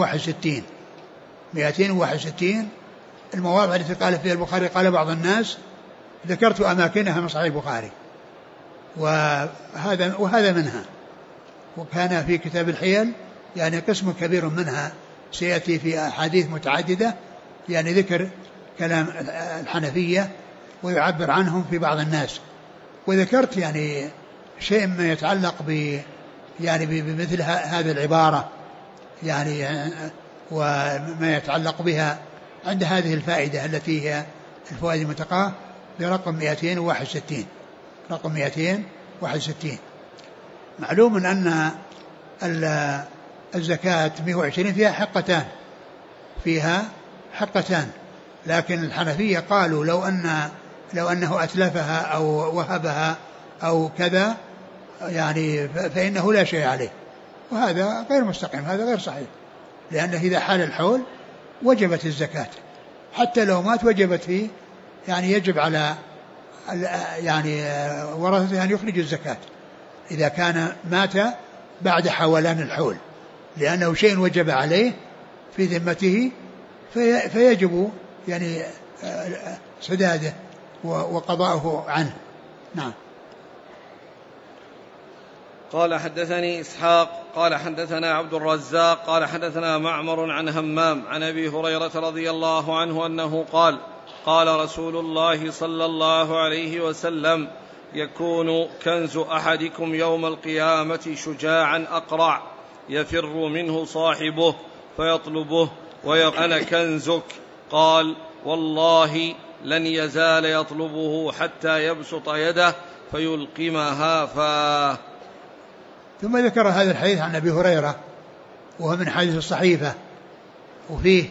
Speaker 2: 261 المواضع التي قال فيها البخاري قال بعض الناس، ذكرت أماكنها من صحيح البخاري، وهذا منها. وكان في كتاب الحيل يعني قسم كبير منها سيأتي في أحاديث متعددة، يعني ذكر كلام الحنفية ويعبر عنهم في بعض الناس. وذكرت يعني شيء ما يتعلق يعني بمثل هذه العبارة يعني، وما يتعلق بها عند هذه الفائدة التي هي الفوائد المنتقاة برقم 261. رقم 261. معلوم أن الزكاة 120 فيها حقتان، لكن الحنفية قالوا لو أنه أتلفها أو وهبها أو كذا يعني فإنه لا شيء عليه، وهذا غير مستقيم، هذا غير صحيح، لأنه إذا حال الحول وجبت الزكاة، حتى لو مات وجبت فيه، يعني يجب على يعني ورثته أن يخرج الزكاة إذا كان مات بعد حولان الحول، لأنه شيء وجب عليه في ذمته فيجب يعني سداده وقضاؤه عنه. نعم.
Speaker 1: قال حدثني إسحاق قال حدثنا عبد الرزاق قال حدثنا معمر عن همام عن أبي هريرة رضي الله عنه أنه قال قال رسول الله صلى الله عليه وسلم يكون كنز أحدكم يوم القيامة شجاعا أقرع يفر منه صاحبه فيطلبه ويقول أنا كنزك، قال والله لن يزال يطلبه حتى يبسط يده فيلقمها فاه.
Speaker 2: ثم ذكر هذا الحديث عن أبي هريرة وهو من حديث الصحيفة، وفيه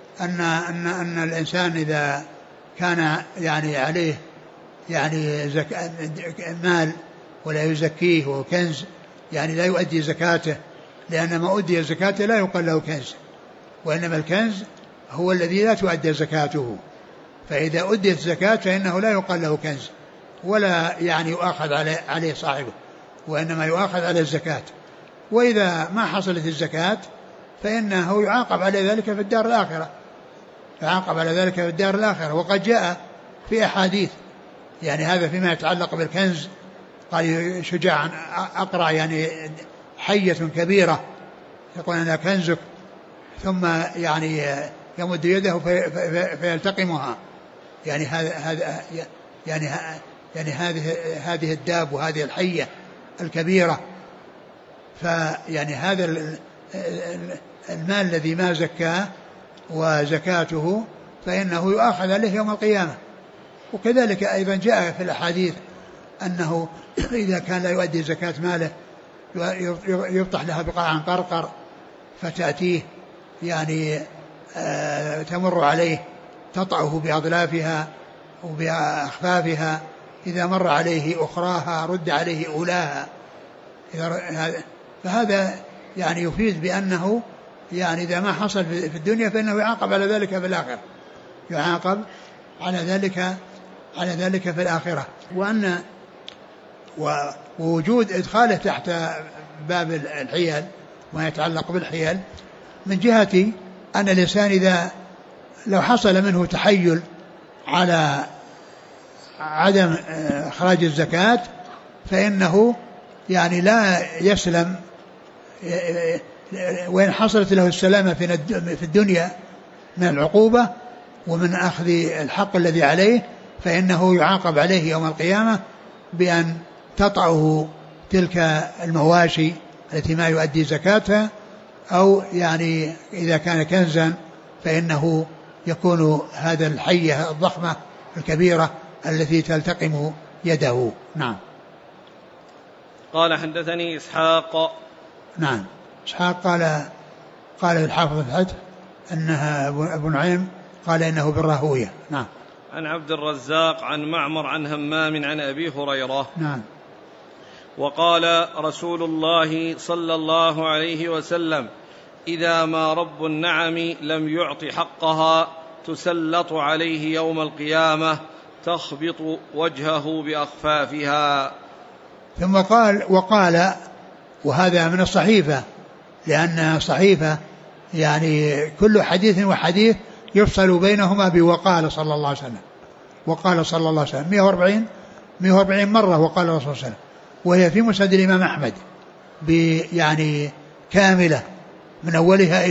Speaker 2: أن الإنسان إذا كان يعني عليه يعني مال ولا يزكيه وكنز يعني لا يؤدي زكاته، لأن ما أدي زكاته لا يقال له كنز، وإنما الكنز هو الذي لا تؤدي زكاته، فإذا أديت زكاة فإنه لا يقال له كنز ولا يعني يؤاخذ عليه صاحبه، وإنما يؤاخذ على الزكاة. وإذا ما حصلت الزكاة فإنه يعاقب على ذلك في الدار الآخرة، يعاقب على ذلك في الدار الآخرة. وقد جاء في أحاديث يعني هذا فيما يتعلق بالكنز، قال شجاعا أقرع يعني حية كبيرة يقول أنا كنزك، ثم يعني يمد يده فيلتقمها، يعني هذا يعني هذه الداب وهذه الحية الكبيرة. فيعني هذا المال الذي ما زكاه وزكاته فإنه يؤاخذ عليه يوم القيامة. وكذلك أيضا جاء في الأحاديث أنه إذا كان لا يؤدي زكاة ماله يفتح لها بقاعا قرقر فتأتيه يعني تمر عليه تطعه بأضلافها وبأخفافها، إذا مر عليه أخراها رد عليه أولاها. فهذا يعني يفيد بأنه يعني إذا ما حصل في الدنيا فإنه يعاقب على ذلك في الآخرة، يعاقب على ذلك في الآخرة. وأن ووجود إدخاله تحت باب الحيل وما يتعلق بالحيل من جهة أن الإنسان إذا لو حصل منه تحيل على عدم إخراج الزكاة فإنه يعني لا يسلم وإن حصلت له السلامة في الدنيا من العقوبة ومن أخذ الحق الذي عليه، فإنه يعاقب عليه يوم القيامة بأن تطعه تلك المواشي التي ما يؤدي زكاتها، أو يعني إذا كان كنزا فإنه يكون هذا الحية الضخمة الكبيرة التي تلتقم يده. نعم.
Speaker 1: قال حدثني إسحاق.
Speaker 2: نعم. إسحاق قال الحافظ الفتح أنها أبو نعيم قال إنه بالراهوية. نعم.
Speaker 1: عن عبد الرزاق عن معمر عن همام عن أبي هريرة.
Speaker 2: نعم.
Speaker 1: وقال رسول الله صلى الله عليه وسلم: إذا ما رب النعم لم يعط حقها تسلط عليه يوم القيامة تخبط وجهه بأخفافها.
Speaker 2: ثم وقال وهذا من الصحيفة، لأن الصحيفة يعني كل حديث وحديث يفصل بينهما بوقال صلى الله عليه وسلم. وقال صلى الله عليه وسلم 140 مرة وقال رسول الله صلى الله عليه وسلم، وهي في مسند الإمام أحمد يعني كاملة من أولها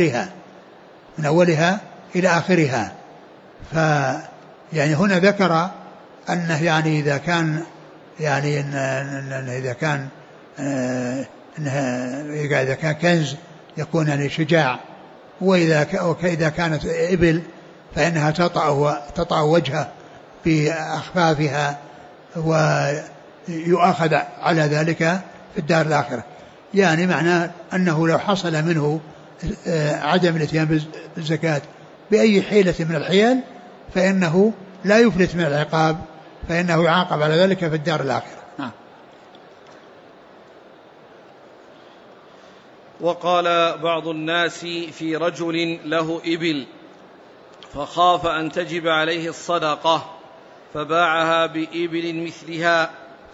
Speaker 2: إلى آخرها. فيعني هنا ذكر أنه يعني إذا كان يعني إذا كان كنز يكون يعني شجاع، وإذا كانت إبل فإنها تطأ وجهه بأخفافها ويؤخذ على ذلك في الدار الآخرة. يعني معناه أنه لو حصل منه عدم الاتيان بالزكاة بأي حيلة من الحيل فإنه لا يفلت من العقاب، فإنه يعاقب على ذلك في الدار الآخرة.
Speaker 1: وقال بعض الناس في رجل له إبل فخاف أن تجب عليه الصدقة فباعها بإبل مثلها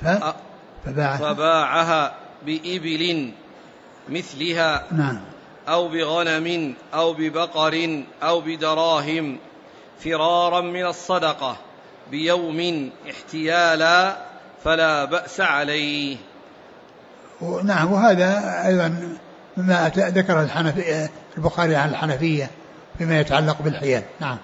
Speaker 1: بإبل مثلها
Speaker 2: نعم.
Speaker 1: أو بغنم أو ببقر أو بدراهم فرارا من الصدقة بيوم احتيالا فلا بأس عليه.
Speaker 2: نعم. وهذا أيضا مما ذكر البخاري عن الحنفية فيما يتعلق بالحيال. نعم.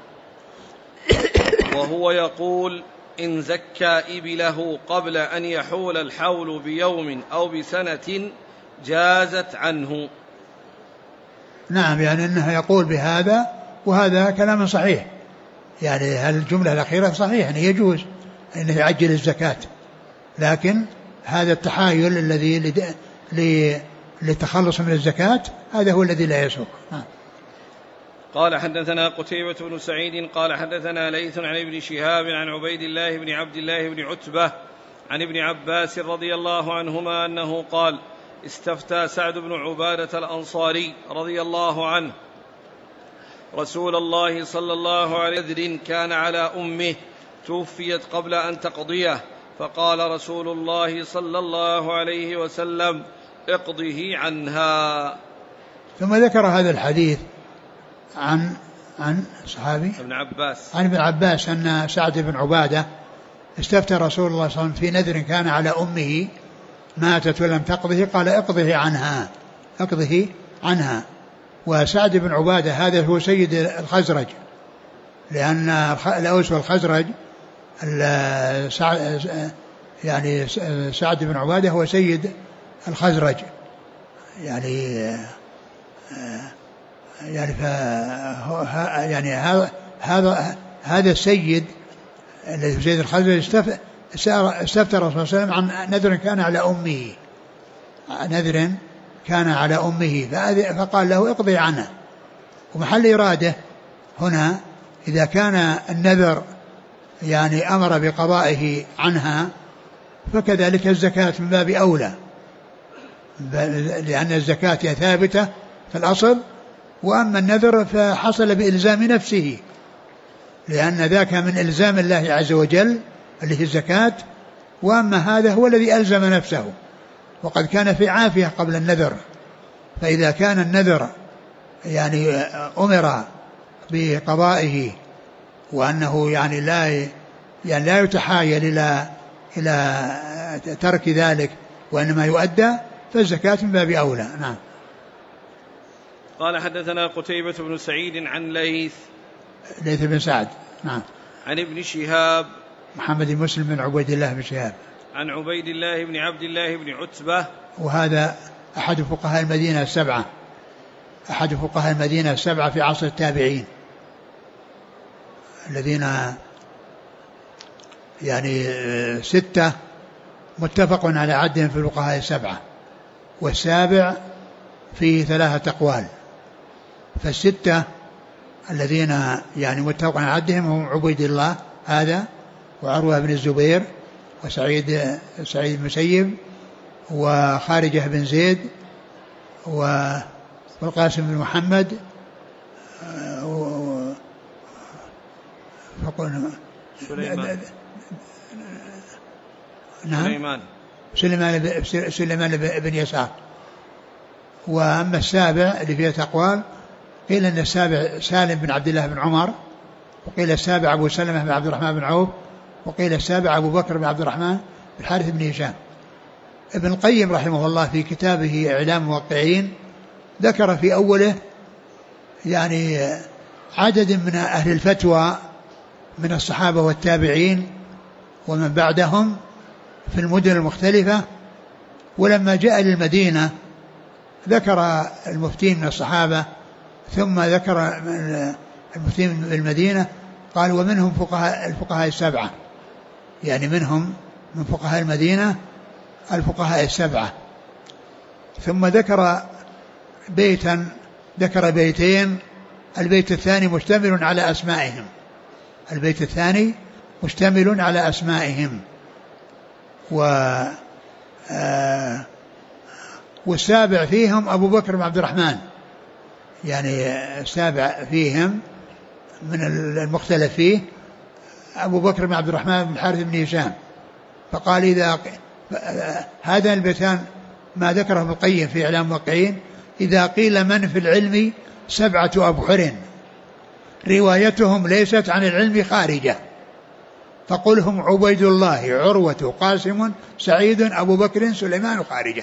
Speaker 1: وهو يقول: إن زكى إبله قبل أن يحول الحول بيوم أو بسنة جازت عنه.
Speaker 2: نعم. يعني أنه يقول بهذا، وهذا كلام صحيح. يعني الجملة الأخيرة صحيح، يعني يجوز أنه يعجل الزكاة، لكن هذا التحايل الذي للتخلص من الزكاة هذا هو الذي لا يسوق.
Speaker 1: قال حدثنا قتيبة بن سعيد قال حدثنا ليث عن ابن شهاب عن عبيد الله بن عبد الله بن عتبة عن ابن عباس رضي الله عنهما أنه قال: استفتى سعد بن عبادة الأنصاري رضي الله عنه رسول الله صلى الله عليه وسلم كان على أمه توفيت قبل أن تقضيه، فقال رسول الله صلى الله عليه وسلم: اقضه عنها.
Speaker 2: ثم ذكر هذا الحديث عن صحابي عن ابن عباس أن سعد بن عبادة استفتى رسول الله صلى الله عليه وسلم في نذر كان على أمه ماتت ولم تقضه، قال: اقضه عنها. وسعد بن عبادة هذا هو سيد الخزرج، لأن الأوس والخزرج يعني سعد بن عبادة هو سيد الخزرج، يعني هذا السيد الذي سيد الخزرج استفتى الرسول صلى الله عليه وسلم عن نذر كان على أمه فقال له: اقضي عنها. ومحل إراده هنا إذا كان النذر يعني أمر بقضائه عنها فكذلك الزكاة من باب أولى، لأن الزكاة ثابتة في الأصل، وأما النذر فحصل بإلزام نفسه، لأن ذاك من إلزام الله عز وجل اللي هي الزكاة، وأما هذا هو الذي ألزم نفسه، وقد كان في عافية قبل النذر. فإذا كان النذر يعني أمر بقضائه وأنه يعني لا يتحايل إلى ترك ذلك وإنما يؤدى، فالزكاة من باب أولى. نعم.
Speaker 1: قال حدثنا قتيبة بن سعيد عن ليث
Speaker 2: بن سعد نعم
Speaker 1: عن ابن شهاب
Speaker 2: محمد بن مسلم بن عبيد الله بن شهاب
Speaker 1: عن عبيد الله بن عبد الله بن عتبة،
Speaker 2: وهذا أحد فقهاء المدينة السبعة، أحد فقهاء المدينة السبعة في عصر التابعين الذين يعني 6 متفق على عدهم في الفقهاء السبعة، والسابع فيه 3 أقوال. فال6 الذين يعني متفق على عدهم هم عبيد الله هذا، وعروة بن الزبير، وسعيد المسيب، وخارجة بن زيد، والقاسم بن محمد، سليمان بن يسار. وأما السابع اللي فيه أقوال، قيل أن السابع سالم بن عبد الله بن عمر، وقيل السابع أبو سلمة بن عبد الرحمن بن عوف، وقيل السابع أبو بكر بن عبد الرحمن بن حارث بن هشام. ابن القيم رحمه الله في كتابه إعلام الموقعين ذكر في أوله يعني عدد من أهل الفتوى من الصحابة والتابعين ومن بعدهم في المدن المختلفة، ولما جاء للمدينة ذكر المفتين من الصحابة، ثم ذكر المفتين بالمدينة، قال ومنهم الفقهاء السبعة، يعني منهم من فقهاء المدينة الفقهاء السبعة. ثم ذكر بيتين، البيت الثاني مشتمل على أسمائهم، البيت الثاني مشتمل على أسمائهم، والسابع فيهم أبو بكر بن عبد الرحمن، يعني السابع فيهم من المختلف فيه أبو بكر بن عبد الرحمن بن حارث بن هشام. فقال إذا هذا البيتان ما ذكره ابن القيم في إعلام الموقعين، إذا قيل من في العلم 7 أبحر روايتهم ليست عن العلم خارجة، فقلهم عبيد الله، عروة، قاسم، سعيد، أبو بكر، سليمان خارجة.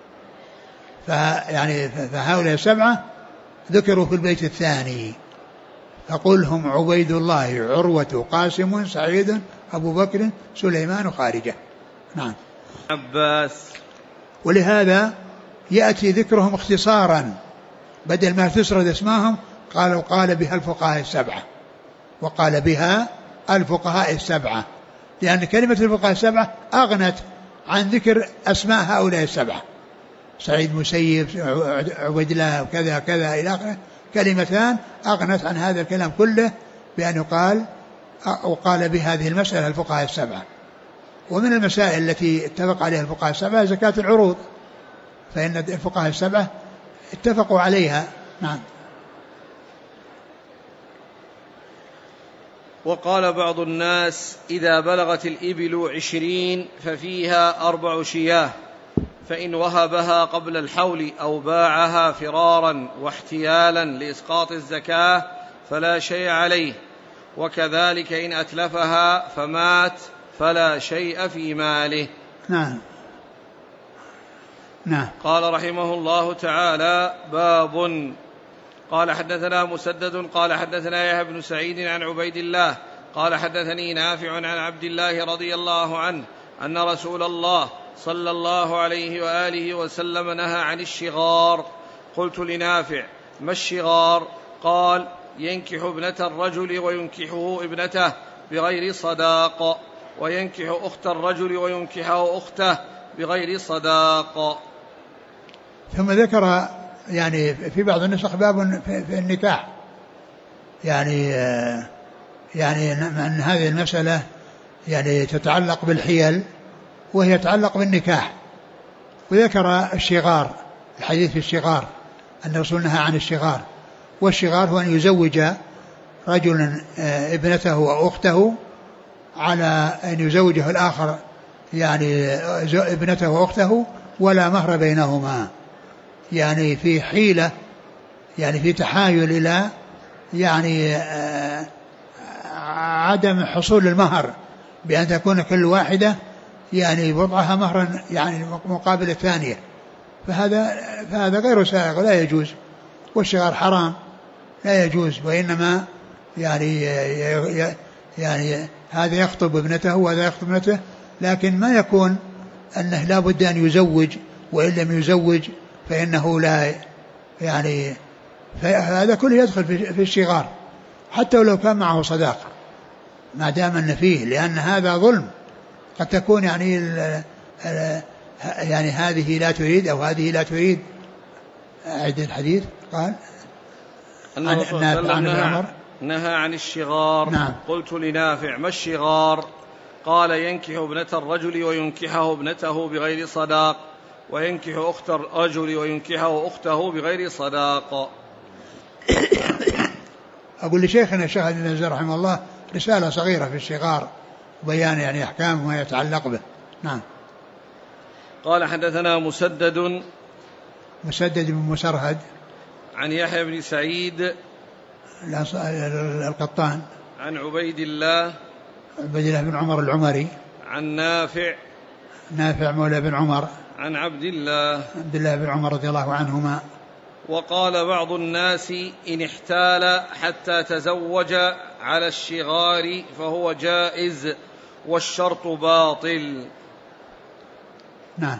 Speaker 2: فهؤلاء 7 ذكروا في البيت الثاني، فقلهم عبيد الله، عروة، قاسم، سعيد، أبو بكر، سليمان خارجة. نعم.
Speaker 1: عباس.
Speaker 2: ولهذا يأتي ذكرهم اختصارا، بدل ما تسرد اسماهم قال بها الفقهاء السبعة، وقال بها الفقهاء السبعة، لأن كلمة الفقهاء السبعة أغنت عن ذكر أسماء هؤلاء 7، سعيد مسيب، عبيد الله، وكذا كذا إلى آخره، كلمتان أغنت عن هذا الكلام كله بأن يقال وقال بهذه المسألة الفقهاء السبعة. ومن المسائل التي اتفق عليها الفقهاء السبعة زكاة العروض، فإن الفقهاء السبعة اتفقوا عليها. نعم.
Speaker 1: وقال بعض الناس إذا بلغت الإبل 20 ففيها 4 شياه، فإن وهبها قبل الحول أو باعها فرارا واحتيالا لإسقاط الزكاة فلا شيء عليه، وكذلك إن أتلفها فمات فلا شيء في ماله.
Speaker 2: نعم.
Speaker 1: قال رحمه الله تعالى: باب. قال حدثنا مسدد قال حدثنا يحيى بن سعيد عن عبيد الله قال حدثني نافع عن عبد الله رضي الله عنه أن رسول الله صلى الله عليه وآله وسلم نهى عن الشغار. قلت لنافع: ما الشغار؟ قال: ينكح ابنة الرجل وينكحه ابنته بغير صداق، وينكح أخت الرجل وينكحه أخته بغير صداق.
Speaker 2: ثم ذكر يعني في بعض النسخ باب في النكاح، يعني أن هذه المسألة يعني تتعلق بالحيل، وهي تتعلق بالنكاح. وذكر الشغار، الحديث في الشغار أن الرسول نهى عن الشغار، والشغار هو أن يزوج رجل ابنته وأخته على أن يزوجه الآخر يعني ابنته وأخته ولا مهر بينهما، يعني في حيلة، يعني في تحايل إلى يعني عدم حصول المهر، بأن تكون كل واحدة يعني وضعها مهرا يعني مقابل الثانية، فهذا غير سائغ، لا يجوز. والشغار حرام لا يجوز، وإنما يعني هذا يخطب ابنته وهذا يخطب ابنته، لكن ما يكون أنه لا بد أن يزوج، وإن لم يزوج فإنه لا يعني، فهذا كله يدخل في الشغار حتى ولو كان معه صداقة ما دام أن فيه، لأن هذا ظلم. قد تكون يعني هذه لا تريد أو هذه لا تريد. أعد الحديث. قال
Speaker 1: أن الرسول صلى الله عليه وسلم نهى عن الشغار.
Speaker 2: نعم.
Speaker 1: قلت لنافع: ما الشغار؟ قال: ينكح ابنة الرجل وينكحه ابنته بغير صداق، وينكح أخت الرجل وينكحه أخته بغير صداق.
Speaker 2: أقول لشيخنا الشيخ ابن باز رحمه الله رسالة صغيرة في الشغار وبيان يعني أحكام وما يتعلق به. نعم.
Speaker 1: قال: حدثنا مسدد
Speaker 2: بن مسرهد
Speaker 1: عن يحيى بن سعيد
Speaker 2: القطان
Speaker 1: عن عبيد الله
Speaker 2: بن عمر العمري
Speaker 1: عن نافع
Speaker 2: مولى بن عمر عن
Speaker 1: عبد الله
Speaker 2: بن عمر رضي الله عنهما.
Speaker 1: وقال بعض الناس: إن احتال حتى تزوج على الشغار فهو جائز والشرط باطل.
Speaker 2: نعم.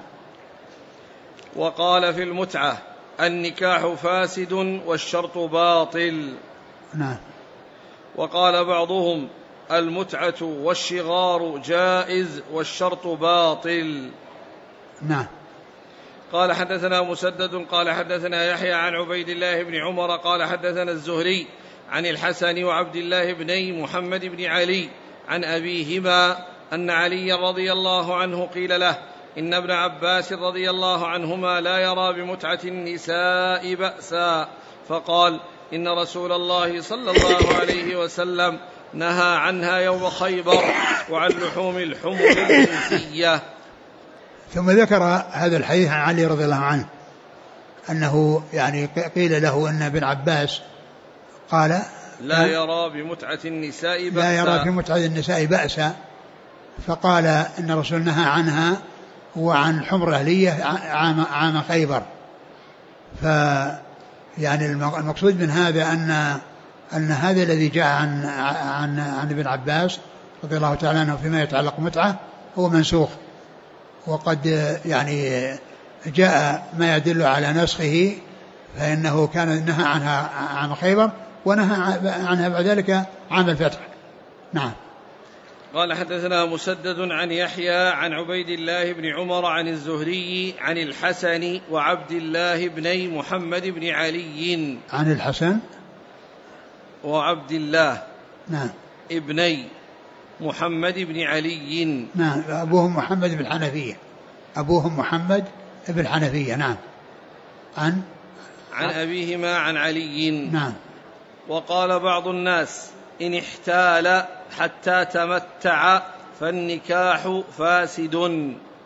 Speaker 1: وقال في المتعة: النكاح فاسد والشرط باطل.
Speaker 2: نعم.
Speaker 1: وقال بعضهم: المتعة والشغار جائز والشرط باطل.
Speaker 2: نعم.
Speaker 1: قال: حدثنا مسدد قال حدثنا يحيى عن عبيد الله بن عمر قال حدثنا الزهري عن الحسن وعبد الله بن محمد بن علي عن أبيهما أن علي رضي الله عنه قيل له: إن ابن عباس رضي الله عنهما لا يرى بمتعة النساء بأسا، فقال: إن رسول الله صلى الله عليه وسلم نهى عنها يوم خيبر وعن لحوم الحمر الإنسية.
Speaker 2: ثم ذكر هذا الحديث عن علي رضي الله عنه أنه يعني قيل له أن ابن عباس قال:
Speaker 1: لا يرى بمتعة النساء بأسا،
Speaker 2: لا يرى بمتعة النساء بأسا، فقال إن الرسول نهى عنها وعن الحمر الأهلية عام خيبر. فيعني المقصود من هذا أن هذا الذي جاء عن ابن عباس رضي الله تعالى عنه فيما يتعلق متعة هو منسوخ، وقد يعني جاء ما يدل على نسخه، فإنه كان نهى عنها عام خيبر ونهى عنها بعد ذلك عام الفتح. نعم.
Speaker 1: قال: حدثنا مسدد عن يحيى عن عبيد الله بن عمر عن الزهري عن الحسن وعبد الله بن محمد بن علي.
Speaker 2: عن الحسن
Speaker 1: وعبد الله
Speaker 2: نعم
Speaker 1: ابني محمد بن علي.
Speaker 2: نعم. أبوهم محمد بن حنفية، أبوهم محمد بن حنفية. نعم. عن
Speaker 1: أبيهما عن علي.
Speaker 2: نعم.
Speaker 1: وقال بعض الناس: إن احتال حتى تمتع فالنكاح فاسد.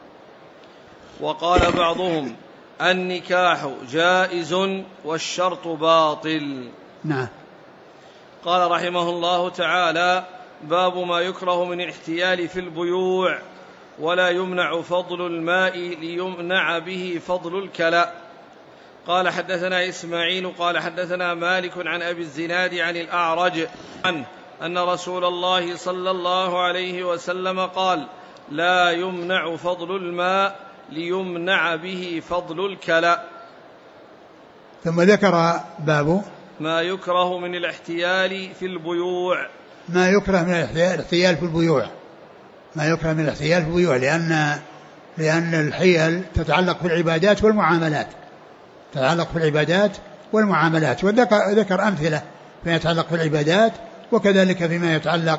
Speaker 1: وقال بعضهم: النكاح جائز والشرط باطل.
Speaker 2: نعم.
Speaker 1: قال رحمه الله تعالى: باب ما يكره من الاحتيال في البيوع، ولا يمنع فضل الماء ليمنع به فضل الكلاء. قال: حدثنا إسماعيل قال حدثنا مالك عن أبي الزناد عن الأعرج عنه أن رسول الله صلى الله عليه وسلم قال: لا يمنع فضل الماء ليمنع به فضل الكلاء.
Speaker 2: ثم ذكر باب
Speaker 1: ما يكره من الاحتيال في البيوع.
Speaker 2: ما يكره من الاحتيال في البيوع، ما يكره من الاحتيال في البيوع، لأن الحيل تتعلق في العبادات والمعاملات، تتعلق في العبادات والمعاملات، وذكر أمثلة فيما يتعلق في العبادات وكذلك فيما يتعلق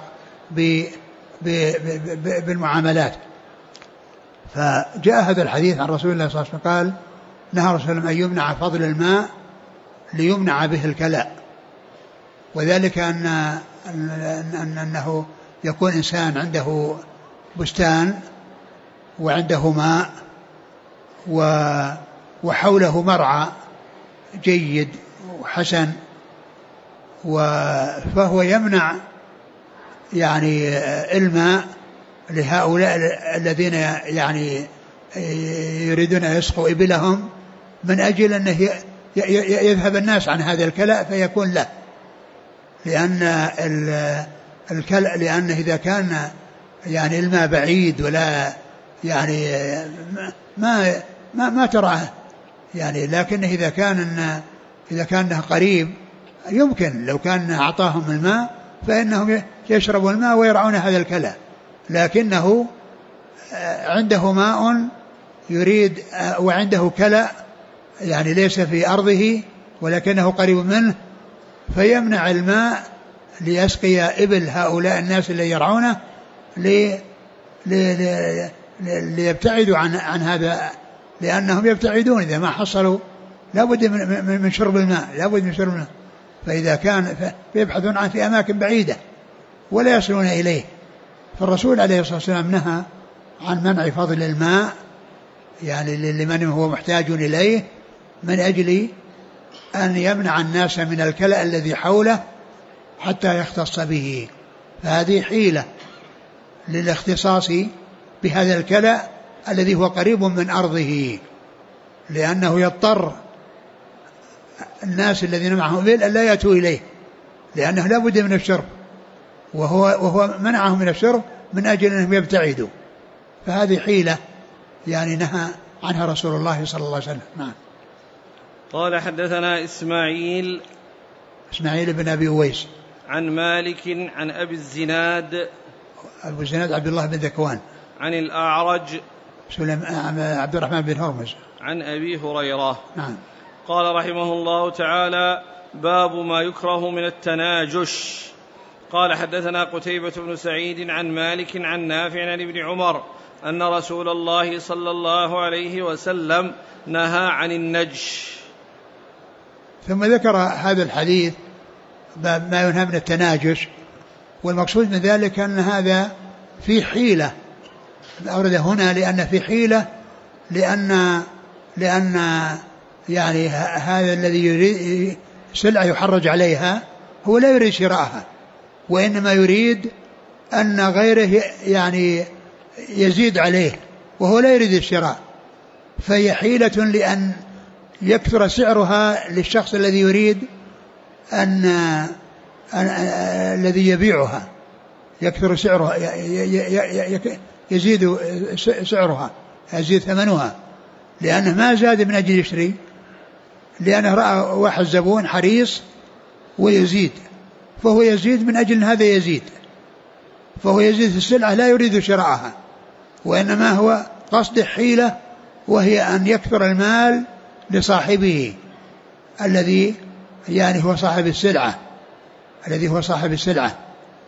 Speaker 2: بالمعاملات. فجاء هذا الحديث عن رسول الله صلى الله عليه وسلم قال: نهى رسول الله أن يمنع فضل الماء ليمنع به الكلاء، وذلك أنه يكون إنسان عنده بستان وعنده ماء وحوله مرعى جيد وحسن، فهو يمنع يعني الماء لهؤلاء الذين يعني يريدون أن يسقوا إبلهم من أجل أنه يذهب الناس عن هذا الكلأ فيكون له، لأن الكلأ لأنه إذا كان يعني الماء بعيد ولا يعني ما تراه يعني، لكن إذا كان قريب يمكن لو كان أعطاهم الماء فإنهم يشربوا الماء ويرعون هذا الكلأ، لكنه عنده ماء يريد وعنده كلأ يعني ليس في أرضه ولكنه قريب منه، فيمنع الماء ليسقي إبل هؤلاء الناس اللي يرعونه ليبتعدوا عن هذا، لأنهم يبتعدون إذا ما حصلوا لابد من شرب الماء، لابد من شرب الماء، فإذا كان فيبحثون عنه في أماكن بعيدة ولا يصلون إليه. فالرسول عليه الصلاة والسلام نهى عن منع فضل الماء يعني لمن هو محتاج إليه من أجل أن يمنع الناس من الكلأ الذي حوله حتى يختص به. فهذه حيلة للاختصاص بهذا الكلأ الذي هو قريب من أرضه، لأنه يضطر الناس الذين معهم إبل أن لا يأتوا إليه لأنه لا بد من الشرب، وهو منعهم من الشرب من أجل أنهم يبتعدوا. فهذه حيلة يعني نهى عنها رسول الله صلى الله عليه وسلم. نعم.
Speaker 1: قال حدثنا إسماعيل
Speaker 2: بن أبي أويس
Speaker 1: عن مالك عن أبي الزناد
Speaker 2: عبد الله بن ذكوان
Speaker 1: عن الأعرج
Speaker 2: عبد الرحمن بن هرمز
Speaker 1: عن أبي هريرة.
Speaker 2: نعم.
Speaker 1: قال رحمه الله تعالى: باب ما يكره من التناجش. قال حدثنا قتيبة بن سعيد عن مالك عن نافع عن ابن عمر أن رسول الله صلى الله عليه وسلم نهى عن النجش.
Speaker 2: ثم ذكر هذا الحديث ما ينهى من التناجش، والمقصود من ذلك أن هذا في حيلة أورد هنا، لأن في حيلة لأن يعني هذا الذي يريد سلعة يحرج عليها هو لا يريد شراءها، وإنما يريد أن غيره يعني يزيد عليه وهو لا يريد الشراء، فهي حيلة لأن يكثر سعرها للشخص الذي يريد الذي يبيعها، يكثر سعرها يزيد سعرها، يزيد ثمنها، لأنه ما زاد من أجل يشتري، لأنه رأى واحد زبون حريص ويزيد، فهو يزيد من أجل هذا يزيد، فهو يزيد في السلعة لا يريد شراءها، وإنما هو قصد حيلة وهي أن يكثر المال لصاحبه الذي يعني هو صاحب السلعة،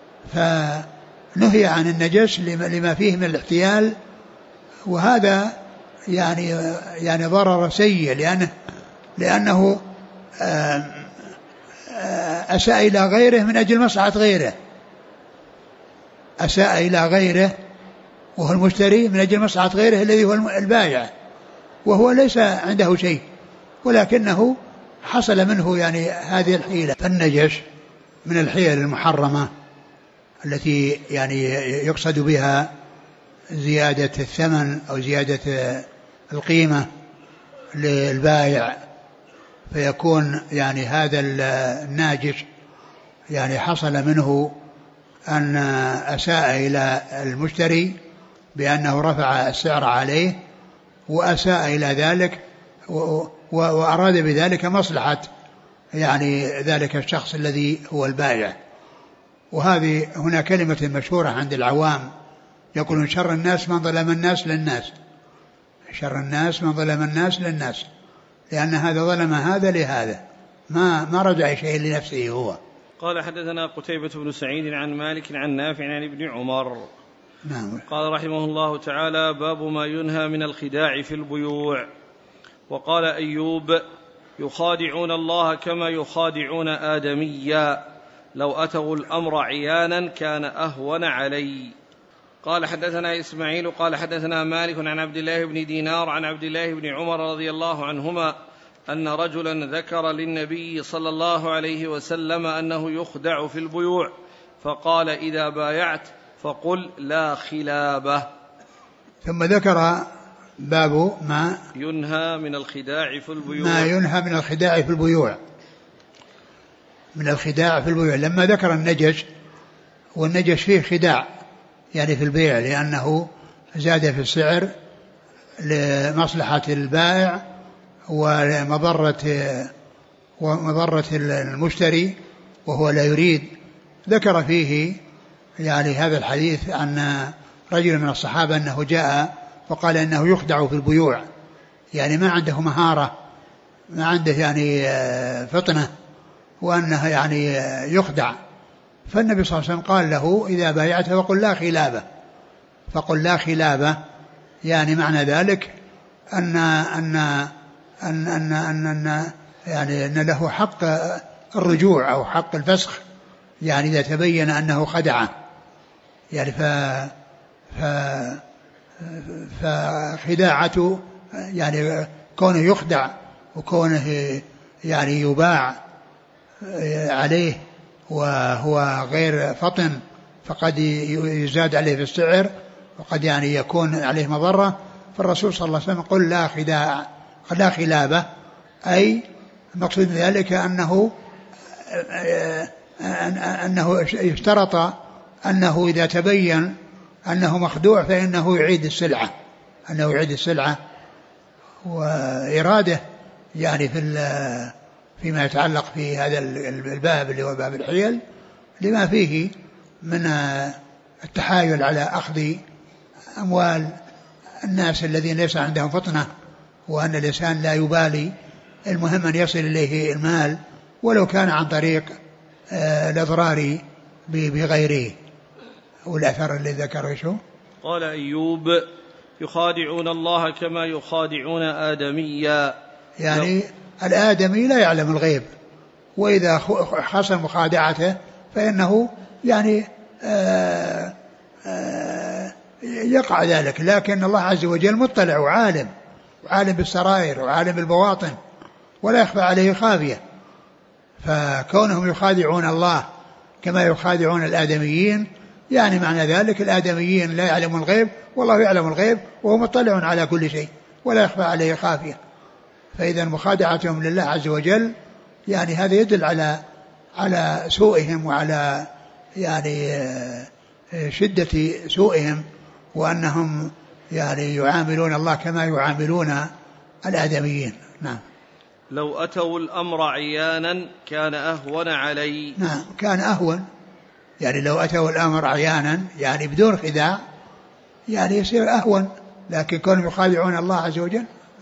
Speaker 2: فنهي عن النجش لما فيه من الاحتيال، وهذا يعني ضرر سيء، لأنه أساء إلى غيره من أجل مصلحة غيره، أساء إلى غيره وهو المشتري من أجل مصلحة غيره الذي هو البائع، وهو ليس عنده شيء ولكنه حصل منه يعني هذه الحيلة. فالنجش من الحيل المحرمة التي يعني يقصد بها زيادة الثمن أو زيادة القيمة للبائع، فيكون يعني هذا الناجش يعني حصل منه أن أساء إلى المشتري بأنه رفع السعر عليه، وأساء إلى ذلك وأراد بذلك مصلحة يعني ذلك الشخص الذي هو البائع. وهذه هنا كلمة مشهورة عند العوام يقولون: شر الناس من ظلم الناس للناس، شر الناس من ظلم الناس للناس، لأن هذا ظلم هذا لهذا، ما رجع شيء لنفسه هو.
Speaker 1: قال حدثنا قتيبة بن سعيد عن مالك عن نافع عن ابن عمر.
Speaker 2: نعم.
Speaker 1: قال رحمه الله تعالى: باب ما ينهى من الخداع في البيوع. وقال أيوب: يخادعون الله كما يخادعون آدميا، لو أتوا الأمر عيانا كان أهون علي. قال حدثنا إسماعيل قال حدثنا مالك عن عبد الله بن دينار عن عبد الله بن عمر رضي الله عنهما أن رجلا ذكر للنبي صلى الله عليه وسلم أنه يخدع في البيوع، فقال: إذا بايعت فقل لا خلابة.
Speaker 2: ثم ذكر باب ما
Speaker 1: ينهى من الخداع في البيوع.
Speaker 2: ما ينهى من الخداع في البيوع. من الخداع في البيوع لما ذكر النجش، والنجش فيه خداع يعني في البيع، لأنه زاد في السعر لمصلحة البائع ومضرة المشتري وهو لا يريد. ذكر فيه يعني هذا الحديث عن رجل من الصحابة أنه جاء وقال إنه يخدع في البيوع، يعني ما عنده مهارة، ما عنده يعني فطنة، وأنه يعني يخدع. فالنبي صلى الله عليه وسلم قال له إذا بايعته فقل لا خلابة، فقل لا خلابة، يعني معنى ذلك أن يعني أن له حق الرجوع أو حق الفسخ، يعني إذا تبين أنه خدعه. يعني فخداعته يعني كونه يخدع وكونه يعني يباع عليه وهو غير فطن فقد يزاد عليه في السعر وقد يعني يكون عليه مضرة. فالرسول صلى الله عليه وسلم قل لا خداع لا خلابة، أي المقصود من ذلك أنه يشترط أنه إذا تبين أنه مخدوع فإنه يعيد السلعة، أنه يعيد السلعة. وإراده يعني فيما يتعلق في هذا الباب اللي هو باب الحيل لما فيه من التحايل على أخذ أموال الناس الذين ليس عندهم فطنة، وأن الإنسان لا يبالي، المهم أن يصل إليه المال ولو كان عن طريق الإضرار بغيره. والأثر اللي ذكره شو؟
Speaker 1: قال أيوب يخادعون الله كما يخادعون آدميا،
Speaker 2: يعني الآدمي لا يعلم الغيب، وإذا حصل مخادعته فإنه يعني يقع ذلك، لكن الله عز وجل مطلع وعالم بالسرائر وعالم بالبواطن ولا يخفى عليه خافية. فكونهم يخادعون الله كما يخادعون الآدميين، يعني معنى ذلك الآدميين لا يعلمون الغيب والله يعلم الغيب وهو مطلع على كل شيء ولا يخفى عليه خافية. فإذا مخادعتهم لله عز وجل يعني هذا يدل على سوءهم وعلى يعني شدة سوءهم، وأنهم يعني يعاملون الله كما يعاملون الآدميين. نعم.
Speaker 1: لو أتوا الأمر عيانا كان أهون علي.
Speaker 2: نعم كان أهون، يعني لو أتوا الأمر عيانا يعني بدون خداع يعني يصير أهون، لكن كانوا يخادعون الله عز وجل.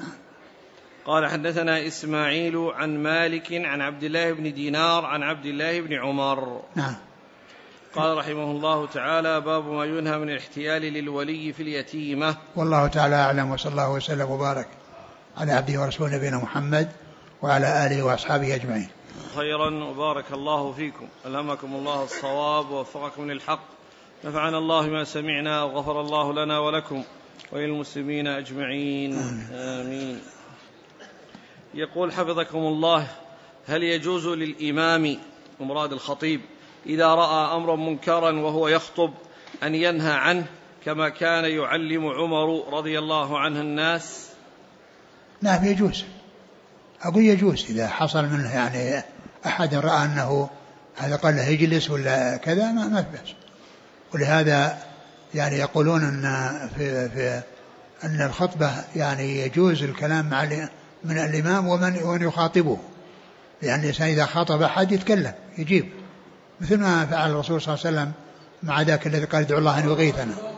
Speaker 1: قال حدثنا إسماعيل عن مالك عن عبد الله بن دينار عن عبد الله بن عمر.
Speaker 2: نعم.
Speaker 1: قال رحمه الله تعالى باب ما ينهى من الاحتيال للولي في اليتيمة.
Speaker 2: والله تعالى أعلم، وصلى الله وسلم وبارك على عبده ورسوله نبينا محمد وعلى آله وأصحابه أجمعين.
Speaker 1: خيرا وبارك الله فيكم، ألهمكم الله الصواب ووفقكم للحق، نفعنا الله ما سمعنا وغفر الله لنا ولكم وللمسلمين أجمعين آمين. يقول حفظكم الله: هل يجوز للإمام ومراد الخطيب إذا رأى أمرا منكرا وهو يخطب أن ينهى عنه كما كان يعلم عمر رضي الله عنه الناس؟
Speaker 2: نعم يجوز، أقول يجوز إذا حصل منه يعني أحد رأى أنه هذا قال له يجلس ولا كذا ما في بأس. ولهذا يعني يقولون في أن الخطبة يعني يجوز الكلام من الإمام ومن يخاطبه، لأن الإنسان إذا خاطب أحد يتكلم يجيب، مثل ما فعل الرسول صلى الله عليه وسلم مع ذاك الذي قال ادعوا الله أن يغيثنا.